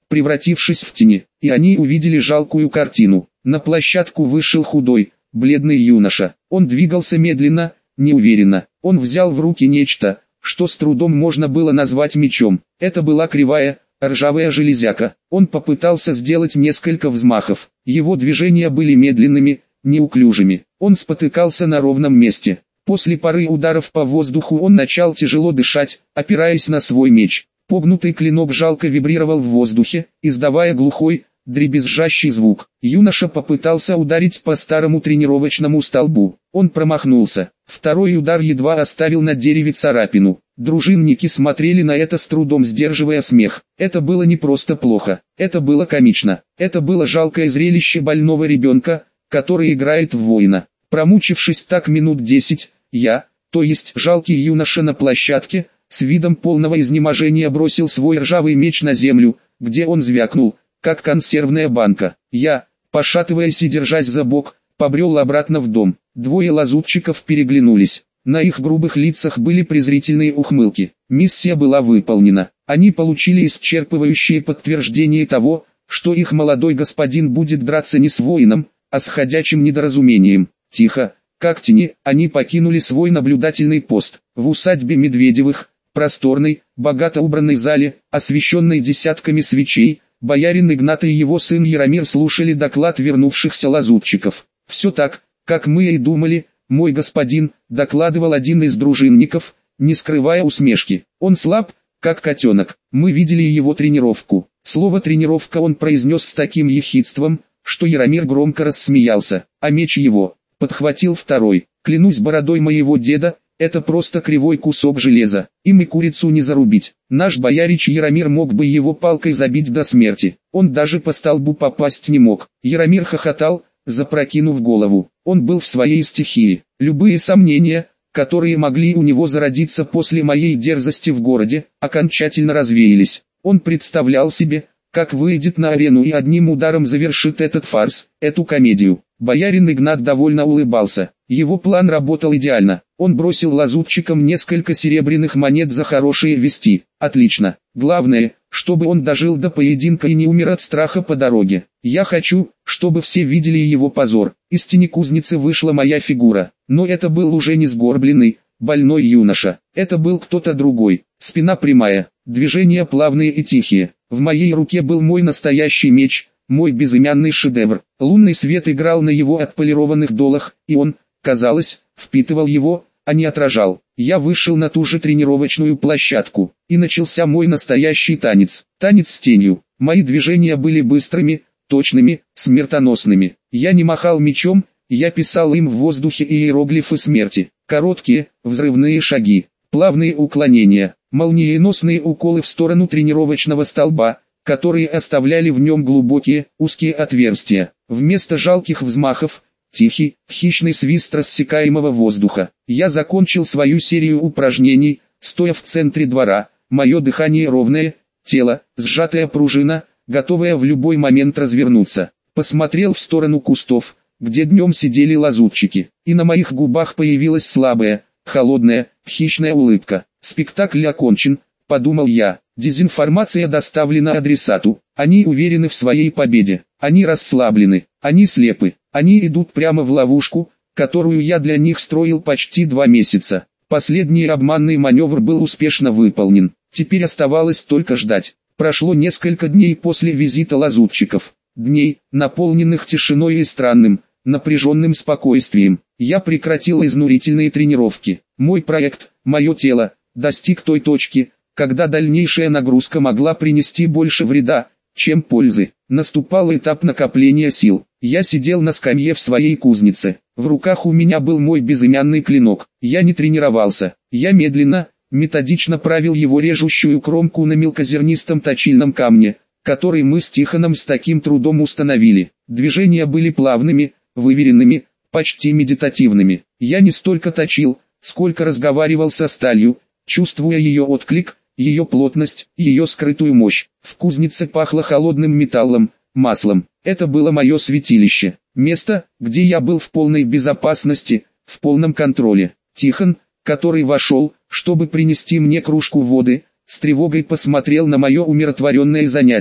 превратившись в тени, и они увидели жалкую картину. На площадку вышел худой, бледный юноша. Он двигался медленно, неуверенно. Он взял в руки нечто, что с трудом можно было назвать мечом. Это была кривая, ржавая железяка. Он попытался сделать несколько взмахов. Его движения были медленными, неуклюжими. Он спотыкался на ровном месте. После пары ударов по воздуху он начал тяжело дышать, опираясь на свой меч. Погнутый клинок жалко вибрировал в воздухе, издавая глухой, дребезжащий звук. Юноша попытался ударить по старому тренировочному столбу. Он промахнулся. Второй удар едва оставил на дереве царапину. Дружинники смотрели на это с трудом, сдерживая смех. Это было не просто плохо, это было комично. Это было жалкое зрелище больного ребенка, который играет в воина. Промучившись так минут 10, то есть жалкий юноша на площадке, с видом полного изнеможения бросил свой ржавый меч на землю, где он звякнул, как консервная банка. Пошатываясь и держась за бок, побрел обратно в дом. Двое лазутчиков переглянулись. На их грубых лицах были презрительные ухмылки. Миссия была выполнена. Они получили исчерпывающее подтверждение того, что их молодой господин будет драться не с воином, а с ходячим недоразумением. Тихо, как тени, они покинули свой наблюдательный пост. В усадьбе Медведевых, просторной, богато убранной зале, освещенной десятками свечей, боярин Игнат и его сын Яромир слушали доклад вернувшихся лазутчиков. «Все так, как мы и думали, мой господин», — докладывал один из дружинников, не скрывая усмешки. «Он слаб, как котенок. Мы видели его тренировку». Слово «тренировка» он произнес с таким ехидством, что Яромир громко рассмеялся. «А меч его», — подхватил второй. «Клянусь бородой моего деда, это просто кривой кусок железа. Им и курицу не зарубить. Наш боярич Яромир мог бы его палкой забить до смерти. Он даже по столбу попасть не мог». Яромир хохотал, запрокинув голову. Он был в своей стихии. Любые сомнения, которые могли у него зародиться после моей дерзости в городе, окончательно развеялись. Он представлял себе, как выйдет на арену и одним ударом завершит этот фарс, эту комедию. Боярин Игнат довольно улыбался. Его план работал идеально. Он бросил лазутчикам несколько серебряных монет за хорошие вести. Отлично. Главное, чтобы он дожил до поединка и не умер от страха по дороге. Я хочу, чтобы все видели его позор. Из тени кузницы вышла моя фигура. Но это был уже не сгорбленный, больной юноша. Это был кто-то другой. Спина прямая, движения плавные и тихие. В моей руке был мой настоящий меч, мой безымянный шедевр. Лунный свет играл на его отполированных долах, и он, казалось, впитывал его, а не отражал. Я вышел на ту же тренировочную площадку, и начался мой настоящий танец. Танец с тенью. Мои движения были быстрыми, точными, смертоносными. Я не махал мечом, я писал им в воздухе иероглифы смерти. Короткие, взрывные шаги, плавные уклонения, молниеносные уколы в сторону тренировочного столба, которые оставляли в нем глубокие, узкие отверстия. Вместо жалких взмахов, тихий, хищный свист рассекаемого воздуха. Я закончил свою серию упражнений, стоя в центре двора, мое дыхание ровное, тело, сжатая пружина, готовая в любой момент развернуться. Посмотрел в сторону кустов, где днем сидели лазутчики, и на моих губах появилась слабая, холодная, хищная улыбка. Спектакль окончен, подумал я. Дезинформация доставлена адресату. Они уверены в своей победе. Они расслаблены. Они слепы. Они идут прямо в ловушку, которую я для них строил почти 2 месяца. Последний обманный маневр был успешно выполнен. Теперь оставалось только ждать. Прошло несколько дней после визита лазутчиков. Дней, наполненных тишиной и странным, напряженным спокойствием. Я прекратил изнурительные тренировки. Мой проект, мое тело, достиг той точки, когда дальнейшая нагрузка могла принести больше вреда, чем пользы. Наступал этап накопления сил. Я сидел на скамье в своей кузнице. В руках у меня был мой безымянный клинок. Я не тренировался. Я медленно, методично правил его режущую кромку на мелкозернистом точильном камне, который мы с Тихоном с таким трудом установили. Движения были плавными, выверенными, почти медитативными. Я не столько точил, сколько разговаривал со сталью, чувствуя ее отклик, ее плотность, ее скрытую мощь. В кузнице пахло холодным металлом, маслом. Это было мое святилище, место, где я был в полной безопасности, в полном контроле. Тихон, который вошел, чтобы принести мне кружку воды, с тревогой посмотрел на мое умиротворенное занятие.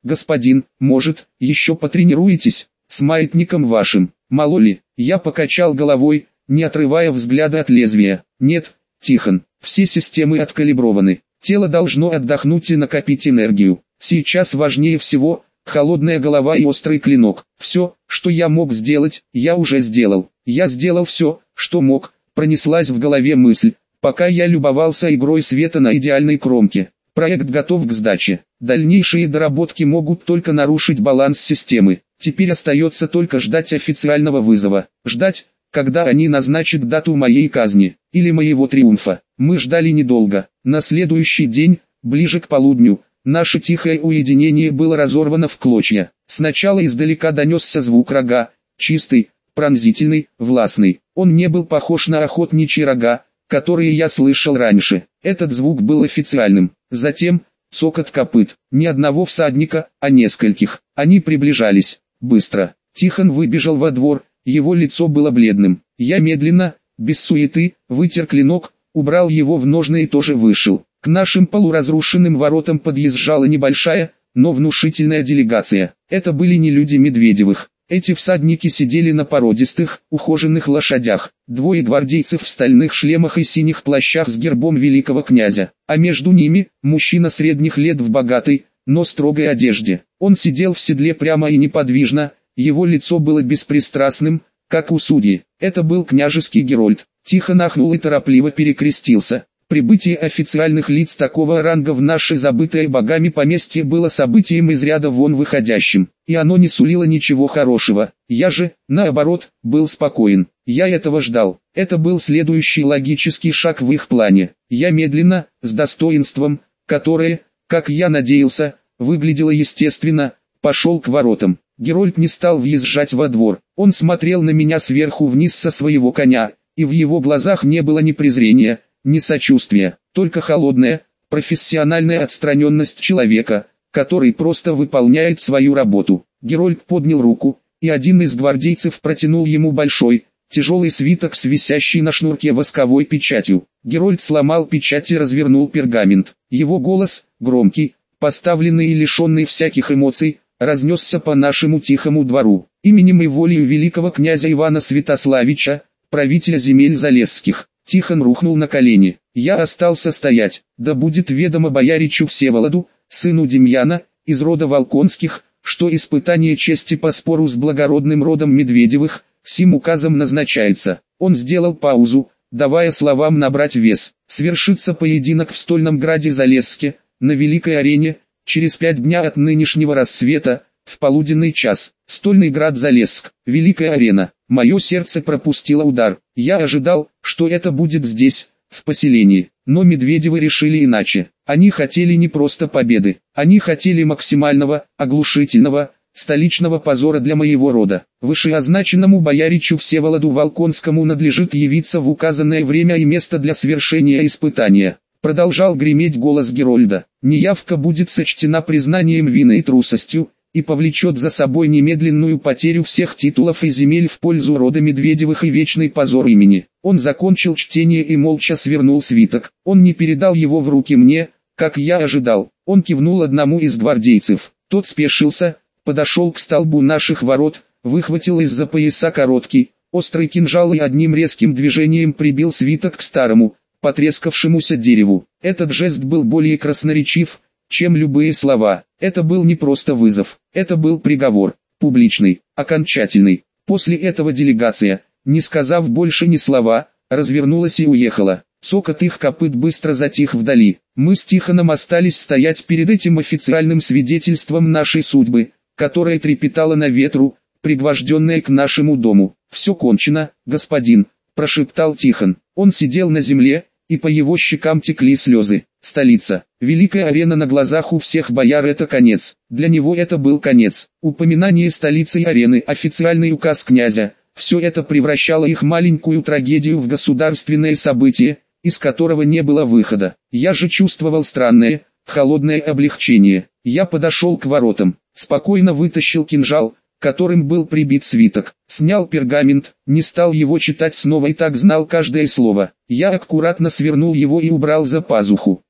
господин, может, еще потренируетесь, с маятником вашим, мало ли, я покачал головой, не отрывая взгляда от лезвия. Нет, Тихон, все системы откалиброваны, тело должно отдохнуть и накопить энергию. Сейчас важнее всего холодная голова и острый клинок. Все, что я мог сделать, я уже сделал. Я сделал все, что мог, пронеслась в голове мысль, пока я любовался игрой света на идеальной кромке. Проект готов к сдаче. Дальнейшие доработки могут только нарушить баланс системы. Теперь остается только ждать официального вызова. Ждать, когда они назначат дату моей казни, или моего триумфа. Мы ждали недолго. На следующий день, ближе к полудню, наше тихое уединение было разорвано в клочья. Сначала издалека донесся звук рога, чистый, пронзительный, властный. Он не был похож на охотничьи рога, которые я слышал раньше. Этот звук был официальным. Затем, цокот копыт. Не одного всадника, а нескольких. Они приближались. Быстро. Тихон выбежал во двор, его лицо было бледным. Я медленно, без суеты, вытер клинок, убрал его в ножны и тоже вышел. К нашим полуразрушенным воротам подъезжала небольшая, но внушительная делегация. Это были не люди Медведевых. Эти всадники сидели на породистых, ухоженных лошадях. Двое гвардейцев в стальных шлемах и синих плащах с гербом великого князя. А между ними, мужчина средних лет в богатой, но строгой одежде. Он сидел в седле прямо и неподвижно, его лицо было беспристрастным, как у судьи. Это был княжеский Герольд. Тихо нахнул и торопливо перекрестился. Прибытие официальных лиц такого ранга в наше забытое богами поместье было событием из ряда вон выходящим, и оно не сулило ничего хорошего. Я же, наоборот, был спокоен. Я этого ждал. Это был следующий логический шаг в их плане. Я медленно, с достоинством, которое, как я надеялся, выглядело естественно, пошел к воротам. Герольд не стал въезжать во двор. Он смотрел на меня сверху вниз со своего коня, и в его глазах не было ни презрения, ни сочувствия, только холодная, профессиональная отстраненность человека, который просто выполняет свою работу. Герольд поднял руку, и один из гвардейцев протянул ему большой, тяжелый свиток с висящей на шнурке восковой печатью. Герольд сломал печать и развернул пергамент. Его голос, громкий, поставленный и лишенный всяких эмоций, разнесся по нашему тихому двору. Именем и волею великого князя Ивана Святославича, правителя земель Залесских. Тихон рухнул на колени. Я остался стоять. Да будет ведомо бояричу Всеволоду, сыну Демьяна, из рода Волконских, что испытание чести по спору с благородным родом Медведевых, сим указом назначается. Он сделал паузу, давая словам набрать вес. Свершится поединок в стольном граде Залесске, на великой арене, через 5 дня от нынешнего рассвета, в полуденный час. Стольный град Залесск, великая арена. Мое сердце пропустило удар. Я ожидал, что это будет здесь, в поселении. Но Медведевы решили иначе. Они хотели не просто победы. Они хотели максимального, оглушительного, столичного позора для моего рода. Вышеозначенному бояричу Всеволоду Волконскому надлежит явиться в указанное время и место для свершения испытания. Продолжал греметь голос Герольда. Неявка будет сочтена признанием вины и трусостью, и повлечет за собой немедленную потерю всех титулов и земель в пользу рода Медведевых и вечный позор имени. Он закончил чтение и молча свернул свиток. Он не передал его в руки мне, как я ожидал. Он кивнул одному из гвардейцев. Тот спешился, подошел к столбу наших ворот, выхватил из-за пояса короткий, острый кинжал и одним резким движением прибил свиток к старому, потрескавшемуся дереву. Этот жест был более красноречив, чем любые слова. Это был не просто вызов, это был приговор, публичный, окончательный. После этого делегация, не сказав больше ни слова, развернулась и уехала. Цокот их копыт быстро затих вдали. Мы с Тихоном остались стоять перед этим официальным свидетельством нашей судьбы, которая трепетала на ветру, пригвожденная к нашему дому. «Все кончено, господин», – прошептал Тихон. Он сидел на земле, и по его щекам текли слезы. Столица, великая арена на глазах у всех бояр — это конец. Для него это был конец. Упоминание столицы и арены, официальный указ князя — все это превращало их маленькую трагедию в государственное событие, из которого не было выхода. Я же чувствовал странное, холодное облегчение. Я подошел к воротам, спокойно вытащил кинжал, которым был прибит свиток, снял пергамент, не стал его читать снова и так знал каждое слово. Я аккуратно свернул его и убрал за пазуху.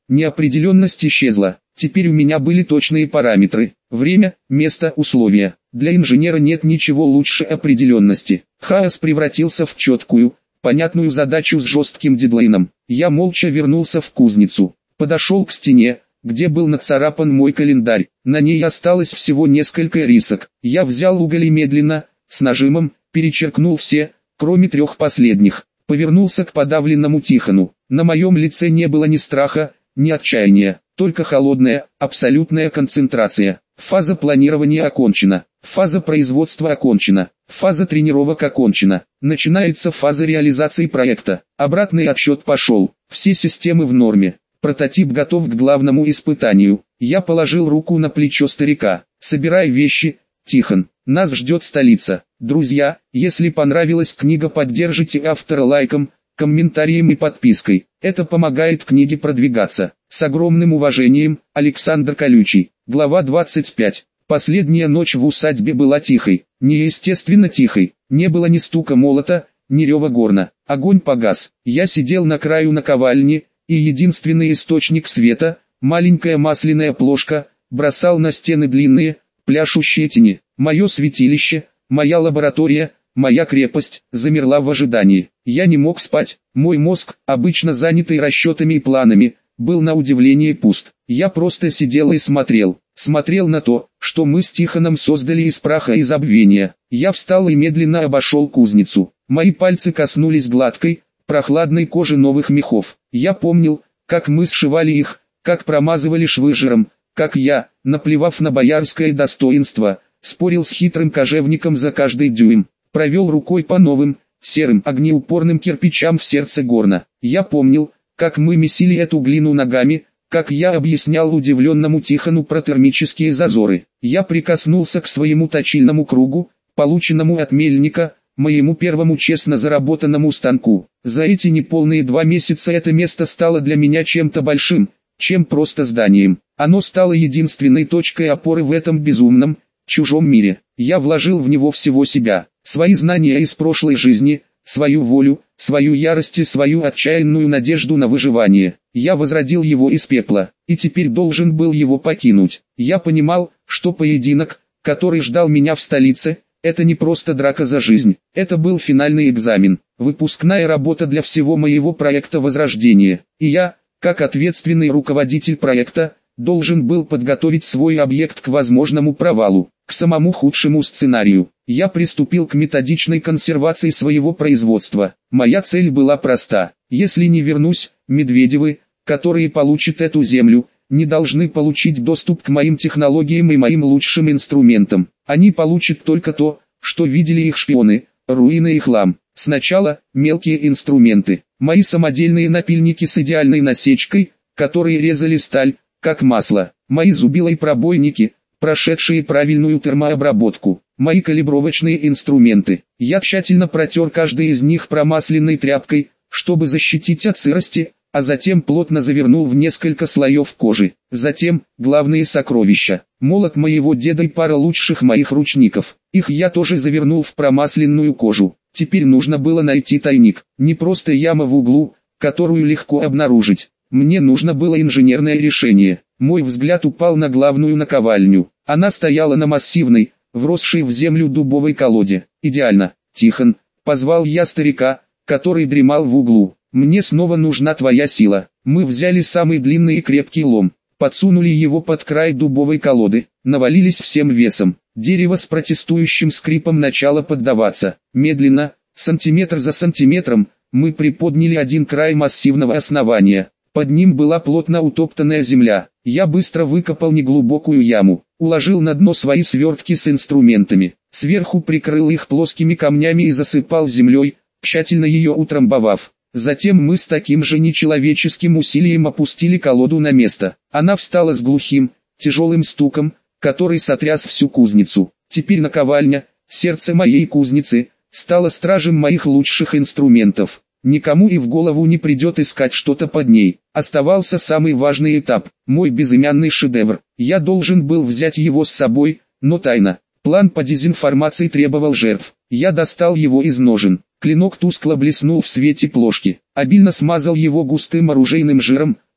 Неопределенность исчезла. Теперь у меня были точные параметры. Время, место, условия. Для инженера нет ничего лучше определенности. Хаос превратился в четкую, понятную задачу с жестким дедлайном. Я молча вернулся в кузницу. Подошел к стене, где был нацарапан мой календарь. На ней осталось всего несколько рисок. Я взял уголь и медленно, с нажимом, перечеркнул все, кроме 3 последних. Повернулся к подавленному Тихону. На моем лице не было ни страха, ни отчаяния, только холодная, абсолютная концентрация. Фаза планирования окончена. Фаза производства окончена. Фаза тренировок окончена. Начинается фаза реализации проекта. Обратный отсчет пошел. Все системы в норме. Прототип готов к главному испытанию. Я положил руку на плечо старика. Собирай вещи, Тихон. Нас ждет столица. Друзья, если понравилась книга, поддержите автора лайком, комментарием и подпиской. Это помогает книге продвигаться. С огромным уважением, Александр Колючий. Глава 25. Последняя ночь в усадьбе была тихой. Неестественно тихой. Не было ни стука молота, ни рева горна. Огонь погас. Я сидел на краю наковальни, и единственный источник света, маленькая масляная плошка, бросал на стены длинные, пляшущие тени. Мое святилище, моя лаборатория, моя крепость, замерла в ожидании. Я не мог спать. Мой мозг, обычно занятый расчетами и планами, был на удивление пуст. Я просто сидел и смотрел. Смотрел на то, что мы с Тихоном создали из праха и забвения. Я встал и медленно обошел кузницу. Мои пальцы коснулись гладкой, прохладной кожи новых мехов. Я помнил, как мы сшивали их, как промазывали швы жиром, как я, наплевав на боярское достоинство, спорил с хитрым кожевником за каждый дюйм. Провел рукой по новым, серым огнеупорным кирпичам в сердце горна. Я помнил, как мы месили эту глину ногами, как я объяснял удивленному Тихону про термические зазоры. Я прикоснулся к своему точильному кругу, полученному от мельника, моему первому честно заработанному станку. За эти неполные 2 месяца это место стало для меня чем-то большим, чем просто зданием. Оно стало единственной точкой опоры в этом безумном, чужом мире. Я вложил в него всего себя, свои знания из прошлой жизни, свою волю, свою ярость и свою отчаянную надежду на выживание. Я возродил его из пепла, и теперь должен был его покинуть. Я понимал, что поединок, который ждал меня в столице, это не просто драка за жизнь, это был финальный экзамен, выпускная работа для всего моего проекта возрождения. И я, как ответственный руководитель проекта, должен был подготовить свой объект к возможному провалу, к самому худшему сценарию. Я приступил к методичной консервации своего производства. Моя цель была проста. Если не вернусь, Медведевы, которые получат эту землю, не должны получить доступ к моим технологиям и моим лучшим инструментам. Они получат только то, что видели их шпионы, руины и хлам. Сначала мелкие инструменты, мои самодельные напильники с идеальной насечкой, которые резали сталь, как масло, мои зубила и пробойники, прошедшие правильную термообработку, мои калибровочные инструменты. Я тщательно протер каждый из них промасленной тряпкой, чтобы защитить от сырости, а затем плотно завернул в несколько слоев кожи. Затем, главные сокровища, молот моего деда и пара лучших моих ручников. Их я тоже завернул в промасленную кожу. Теперь нужно было найти тайник, не просто яма в углу, которую легко обнаружить. Мне нужно было инженерное решение. Мой взгляд упал на главную наковальню. Она стояла на массивной, вросшей в землю дубовой колоде. Идеально. Тихон, позвал я старика, который дремал в углу. Мне снова нужна твоя сила. Мы взяли самый длинный и крепкий лом, подсунули его под край дубовой колоды, навалились всем весом. Дерево с протестующим скрипом начало поддаваться. Медленно, сантиметр за сантиметром, мы приподняли один край массивного основания. Под ним была плотно утоптанная земля. Я быстро выкопал неглубокую яму, уложил на дно свои свертки с инструментами, сверху прикрыл их плоскими камнями и засыпал землей, тщательно ее утрамбовав. Затем мы с таким же нечеловеческим усилием опустили колоду на место. Она встала с глухим, тяжелым стуком, который сотряс всю кузницу. Теперь наковальня, сердце моей кузницы, стала стражем моих лучших инструментов. Никому и в голову не придет искать что-то под ней. Оставался самый важный этап, мой безымянный шедевр. Я должен был взять его с собой, но тайно. План по дезинформации требовал жертв. Я достал его из ножен. Клинок тускло блеснул в свете плошки. Обильно смазал его густым оружейным жиром,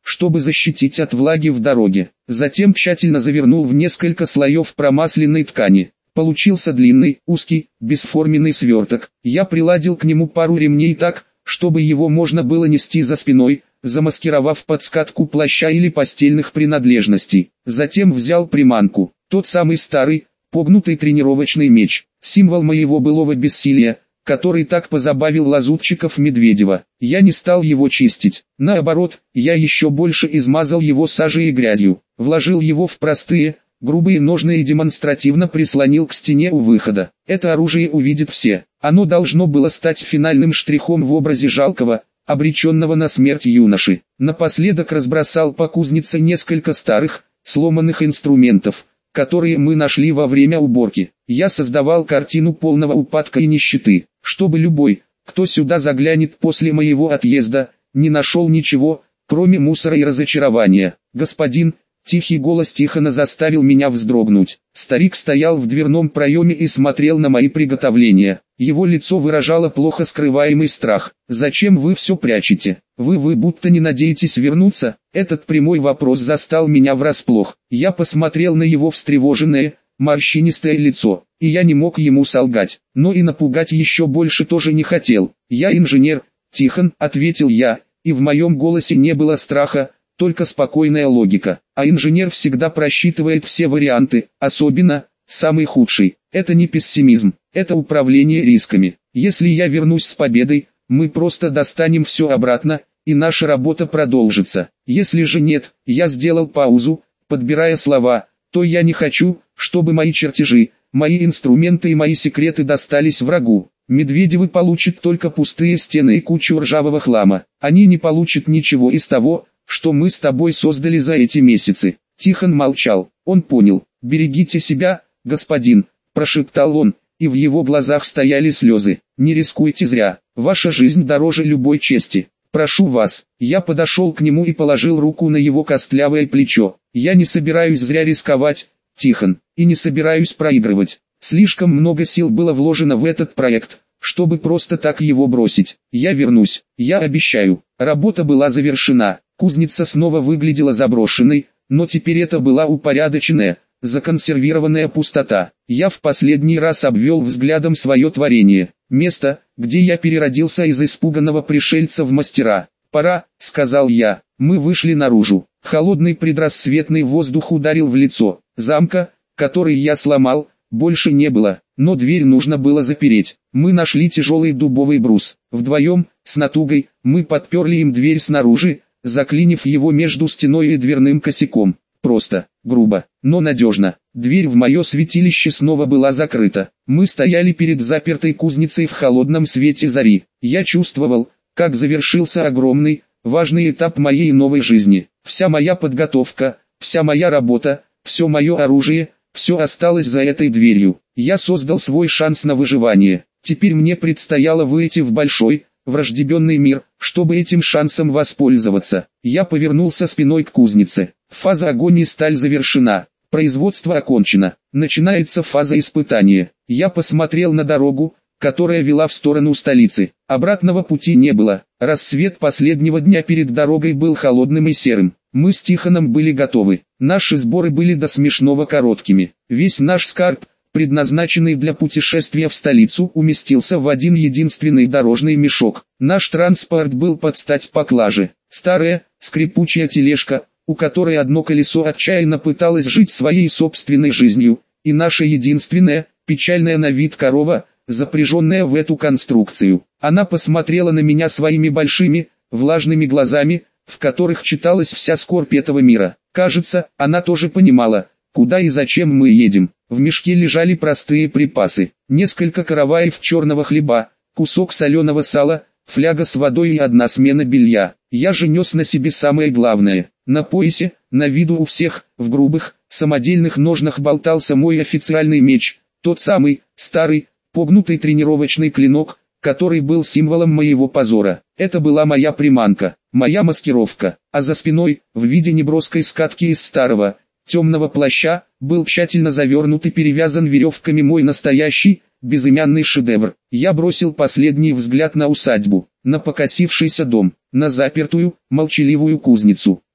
чтобы защитить от влаги в дороге. Затем тщательно завернул в несколько слоев промасленной ткани. Получился длинный, узкий, бесформенный сверток. Я приладил к нему пару ремней так, чтобы его можно было нести за спиной, замаскировав под скатку плаща или постельных принадлежностей. Затем взял приманку, тот самый старый, погнутый тренировочный меч, символ моего былого бессилия, который так позабавил лазутчиков Медведева. Я не стал его чистить, наоборот, я еще больше измазал его сажей и грязью, вложил его в простые, грубые ножны и демонстративно прислонил к стене у выхода. Это оружие увидят все. Оно должно было стать финальным штрихом в образе жалкого, обреченного на смерть юноши. Напоследок разбросал по кузнице несколько старых, сломанных инструментов, которые мы нашли во время уборки. Я создавал картину полного упадка и нищеты, чтобы любой, кто сюда заглянет после моего отъезда, не нашел ничего, кроме мусора и разочарования. Господин, тихий голос Тихона заставил меня вздрогнуть. Старик стоял в дверном проеме и смотрел на мои приготовления. Его лицо выражало плохо скрываемый страх. «Зачем вы все прячете? Вы будто не надеетесь вернуться?» Этот прямой вопрос застал меня врасплох. Я посмотрел на его встревоженное, морщинистое лицо, и я не мог ему солгать, но и напугать еще больше тоже не хотел. «Я инженер, Тихон», — ответил я, и в моем голосе не было страха, только спокойная логика. А инженер всегда просчитывает все варианты, особенно самый худший. Это не пессимизм, это управление рисками. Если я вернусь с победой, мы просто достанем все обратно, и наша работа продолжится. Если же нет, я сделал паузу, подбирая слова, то я не хочу, чтобы мои чертежи, мои инструменты и мои секреты достались врагу. Медведевы получат только пустые стены и кучу ржавого хлама. Они не получат ничего из того, что мы с тобой создали за эти месяцы. Тихон молчал, он понял. «Берегите себя, господин», — прошептал он, и в его глазах стояли слезы. «Не рискуйте зря, ваша жизнь дороже любой чести. Прошу вас». Я подошел к нему и положил руку на его костлявое плечо. «Я не собираюсь зря рисковать, Тихон, и не собираюсь проигрывать. Слишком много сил было вложено в этот проект, чтобы просто так его бросить. Я вернусь, я обещаю». Работа была завершена. Кузница снова выглядела заброшенной, но теперь это была упорядоченная, законсервированная пустота. Я в последний раз обвел взглядом свое творение, место, где я переродился из испуганного пришельца в мастера. «Пора», — сказал я. Мы вышли наружу. Холодный предрассветный воздух ударил в лицо. Замка, который я сломал, больше не было, но дверь нужно было запереть. Мы нашли тяжелый дубовый брус. Вдвоем, с натугой, мы подперли им дверь снаружи, заклинив его между стеной и дверным косяком. Просто, грубо, но надежно. Дверь в мое святилище снова была закрыта. Мы стояли перед запертой кузницей в холодном свете зари. Я чувствовал, как завершился огромный, важный этап моей новой жизни. Вся моя подготовка, вся моя работа, все мое оружие, все осталось за этой дверью. Я создал свой шанс на выживание. Теперь мне предстояло выйти в большой, враждебный мир, чтобы этим шансом воспользоваться. Я повернулся спиной к кузнице. Фаза огонь и сталь завершена. Производство окончено. Начинается фаза испытания. Я посмотрел на дорогу, которая вела в сторону столицы. Обратного пути не было. Рассвет последнего дня перед дорогой был холодным и серым. Мы с Тихоном были готовы. Наши сборы были до смешного короткими. Весь наш скарб, предназначенный для путешествия в столицу, уместился в один единственный дорожный мешок. Наш транспорт был под стать поклаже. Старая, скрипучая тележка, у которой одно колесо отчаянно пыталось жить своей собственной жизнью, и наша единственная, печальная на вид корова, запряженная в эту конструкцию. Она посмотрела на меня своими большими, влажными глазами, в которых читалась вся скорбь этого мира. Кажется, она тоже понимала, куда и зачем мы едем. В мешке лежали простые припасы, несколько караваев черного хлеба, кусок соленого сала, фляга с водой и одна смена белья. Я же нес на себе самое главное. На поясе, на виду у всех, в грубых, самодельных ножнах болтался мой официальный меч, тот самый, старый, погнутый тренировочный клинок, который был символом моего позора. Это была моя приманка, моя маскировка, а за спиной, в виде неброской скатки из старого, темного плаща, был тщательно завернут и перевязан веревками мой настоящий, безымянный шедевр. Я бросил последний взгляд на усадьбу, на покосившийся дом, на запертую, молчаливую кузницу.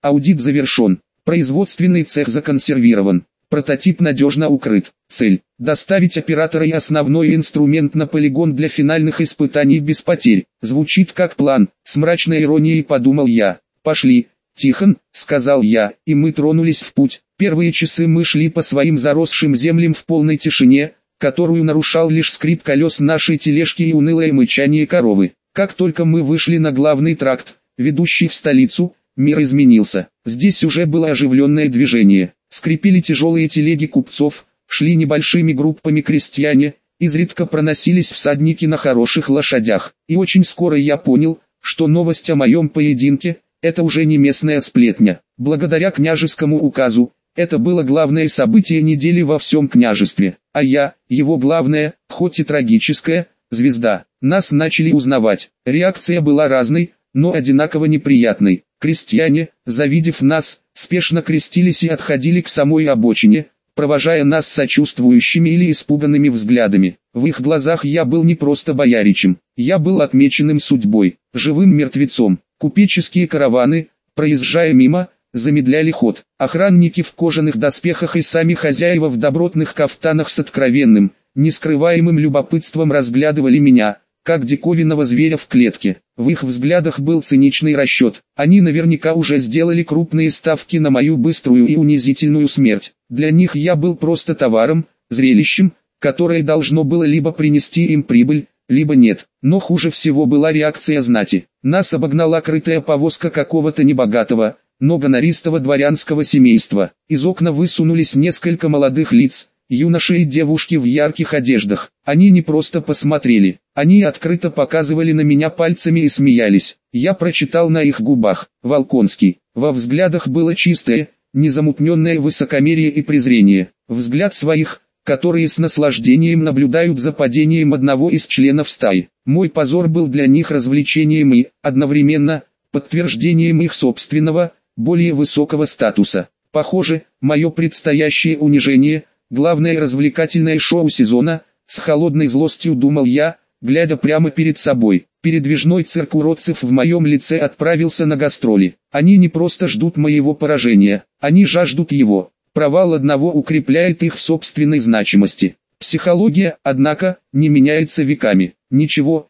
Аудит завершен. Производственный цех законсервирован. Прототип надежно укрыт. Цель – доставить оператора и основной инструмент на полигон для финальных испытаний без потерь. Звучит как план, с мрачной иронией подумал я. Пошли, Тихон, сказал я, и мы тронулись в путь. Первые часы мы шли по своим заросшим землям в полной тишине, которую нарушал лишь скрип колес нашей тележки и унылое мычание коровы. Как только мы вышли на главный тракт, ведущий в столицу, мир изменился. Здесь уже было оживленное движение. Скрипели тяжелые телеги купцов, шли небольшими группами крестьяне, изредка проносились всадники на хороших лошадях. И очень скоро я понял, что новость о моем поединке – это уже не местная сплетня. Благодаря княжескому указу, это было главное событие недели во всем княжестве. А я, его главная, хоть и трагическая, звезда. Нас начали узнавать. Реакция была разной, но одинаково неприятной. Крестьяне, завидев нас, спешно крестились и отходили к самой обочине, провожая нас сочувствующими или испуганными взглядами. В их глазах я был не просто бояричем, я был отмеченным судьбой, живым мертвецом. Купеческие караваны, проезжая мимо, замедляли ход. Охранники в кожаных доспехах и сами хозяева в добротных кафтанах с откровенным, нескрываемым любопытством разглядывали меня, как диковинного зверя в клетке. В их взглядах был циничный расчет. Они наверняка уже сделали крупные ставки на мою быструю и унизительную смерть. Для них я был просто товаром, зрелищем, которое должно было либо принести им прибыль, либо нет. Но хуже всего была реакция знати. Нас обогнала крытая повозка какого-то небогатого, но гонористого дворянского семейства. Из окна высунулись несколько молодых лиц, юноши и девушки в ярких одеждах. Они не просто посмотрели, они открыто показывали на меня пальцами и смеялись. Я прочитал на их губах «Волконский». Во взглядах было чистое, незамутненное высокомерие и презрение. Взгляд своих, которые с наслаждением наблюдают за падением одного из членов стаи. Мой позор был для них развлечением и, одновременно, подтверждением их собственного, более высокого статуса. Похоже, мое предстоящее унижение – главное развлекательное шоу сезона, с холодной злостью думал я, глядя прямо перед собой. Передвижной цирк уродцев в моем лице отправился на гастроли. Они не просто ждут моего поражения, они жаждут его. Провал одного укрепляет их в собственной значимости. Психология, однако, не меняется веками. Ничего,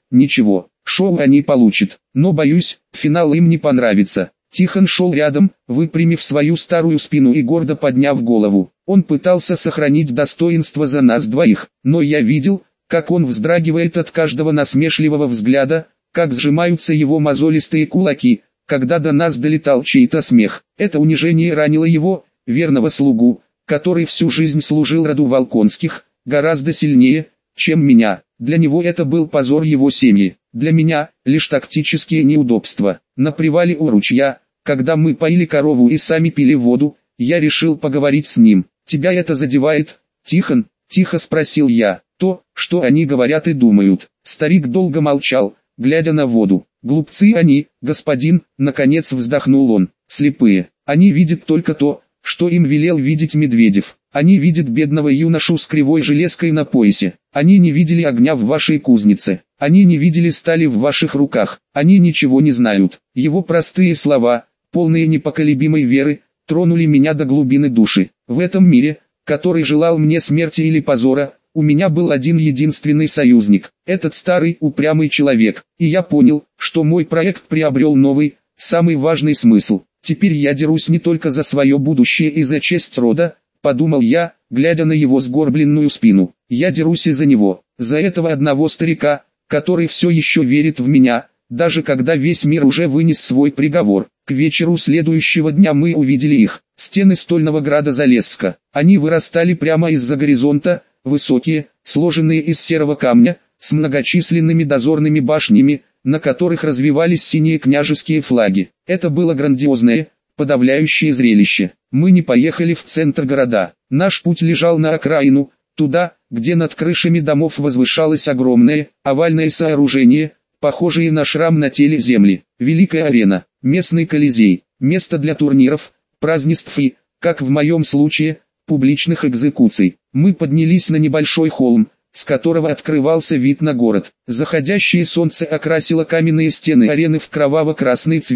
шоу они получат, но боюсь, финал им не понравится. Тихон шел рядом, выпрямив свою старую спину и гордо подняв голову. Он пытался сохранить достоинство за нас двоих, но я видел, как он вздрагивает от каждого насмешливого взгляда, как сжимаются его мозолистые кулаки, когда до нас долетал чей-то смех. Это унижение ранило его, верного слугу, который всю жизнь служил роду Волконских, гораздо сильнее, чем меня. Для него это был позор его семьи, для меня – лишь тактические неудобства. На привале у ручья, когда мы поили корову и сами пили воду, я решил поговорить с ним. «Тебя это задевает, Тихон?» – тихо спросил я. «То, что они говорят и думают». Старик долго молчал, глядя на воду. «Глупцы они, господин», – наконец вздохнул он, – «слепые. Они видят только то, что им велел видеть Медведев. Они видят бедного юношу с кривой железкой на поясе. Они не видели огня в вашей кузнице. Они не видели стали в ваших руках. Они ничего не знают». Его простые слова, полные непоколебимой веры, тронули меня до глубины души. В этом мире, который желал мне смерти или позора, у меня был один единственный союзник. Этот старый упрямый человек. И я понял, что мой проект приобрел новый, самый важный смысл. Теперь я дерусь не только за свое будущее и за честь рода, подумал я, глядя на его сгорбленную спину. Я дерусь и за него, за этого одного старика, который все еще верит в меня, даже когда весь мир уже вынес свой приговор. К вечеру следующего дня мы увидели их, стены стольного града Залесска. Они вырастали прямо из-за горизонта, высокие, сложенные из серого камня, с многочисленными дозорными башнями, на которых развивались синие княжеские флаги. Это было грандиозное, подавляющее зрелище. Мы не поехали в центр города. Наш путь лежал на окраину, туда, где над крышами домов возвышалось огромное, овальное сооружение, похожее на шрам на теле земли. Великая арена, местный колизей, место для турниров, празднеств и, как в моем случае, публичных экзекуций. Мы поднялись на небольшой холм, с которого открывался вид на город. Заходящее солнце окрасило каменные стены арены в кроваво-красный цвет,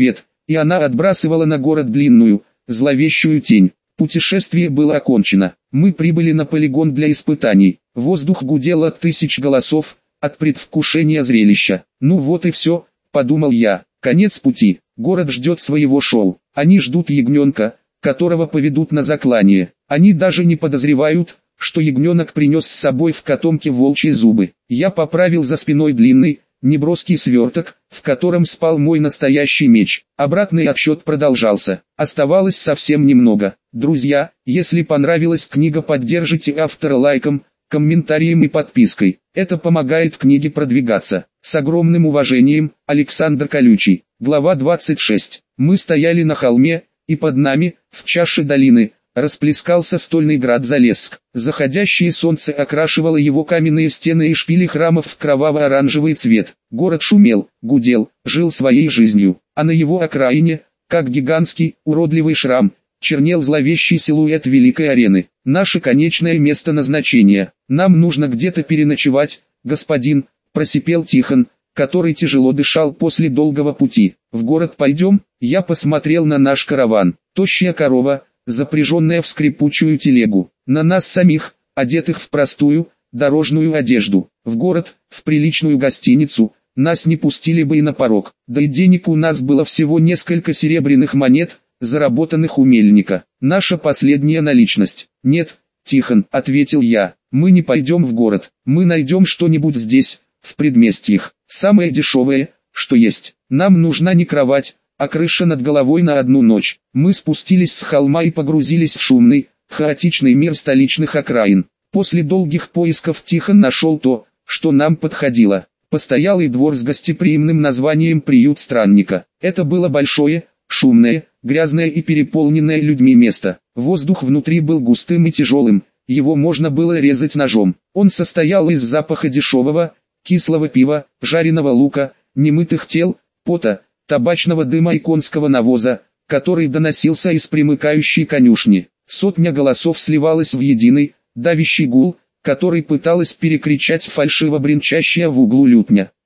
и она отбрасывала на город длинную, зловещую тень. Путешествие было окончено. Мы прибыли на полигон для испытаний. Воздух гудел от тысяч голосов, от предвкушения зрелища. Ну вот и все, подумал я. Конец пути. Город ждет своего шоу. Они ждут ягненка, которого поведут на заклание. Они даже не подозревают, что ягненок принес с собой в котомке волчьи зубы. Я поправил за спиной длинный, неброский сверток, в котором спал мой настоящий меч. Обратный отсчет продолжался. Оставалось совсем немного. Друзья, если понравилась книга, поддержите автора лайком, комментарием и подпиской. Это помогает книге продвигаться. С огромным уважением, Александр Колючий. Глава 26. Мы стояли на холме, и под нами, в чаше долины, расплескался стольный град Залесск. Заходящее солнце окрашивало его каменные стены и шпили храмов в кроваво-оранжевый цвет. Город шумел, гудел, жил своей жизнью, а на его окраине, как гигантский, уродливый шрам, чернел зловещий силуэт великой арены. Наше конечное место назначения. Нам нужно где-то переночевать, господин, просипел Тихон, который тяжело дышал после долгого пути. В город пойдем? Я посмотрел на наш караван. Тощая корова, запряженная в скрипучую телегу. На нас самих, одетых в простую, дорожную одежду. В город, в приличную гостиницу, нас не пустили бы и на порог. Да и денег у нас было всего несколько серебряных монет, заработанных у мельника. Наша последняя наличность. Нет, Тихон, ответил я, мы не пойдем в город. Мы найдем что-нибудь здесь, в предместьях. Самое дешевое, что есть. Нам нужна не кровать, а крыша над головой на одну ночь. Мы спустились с холма и погрузились в шумный, хаотичный мир столичных окраин. После долгих поисков Тихон нашел то, что нам подходило. Постоялый двор с гостеприимным названием «Приют странника». Это было большое, шумное, грязное и переполненное людьми место. Воздух внутри был густым и тяжелым, его можно было резать ножом. Он состоял из запаха дешевого, кислого пива, жареного лука, немытых тел, пота, табачного дыма и конского навоза, который доносился из примыкающей конюшни. Сотня голосов сливалась в единый, давящий гул, который пыталась перекричать фальшиво бренчащая в углу лютня.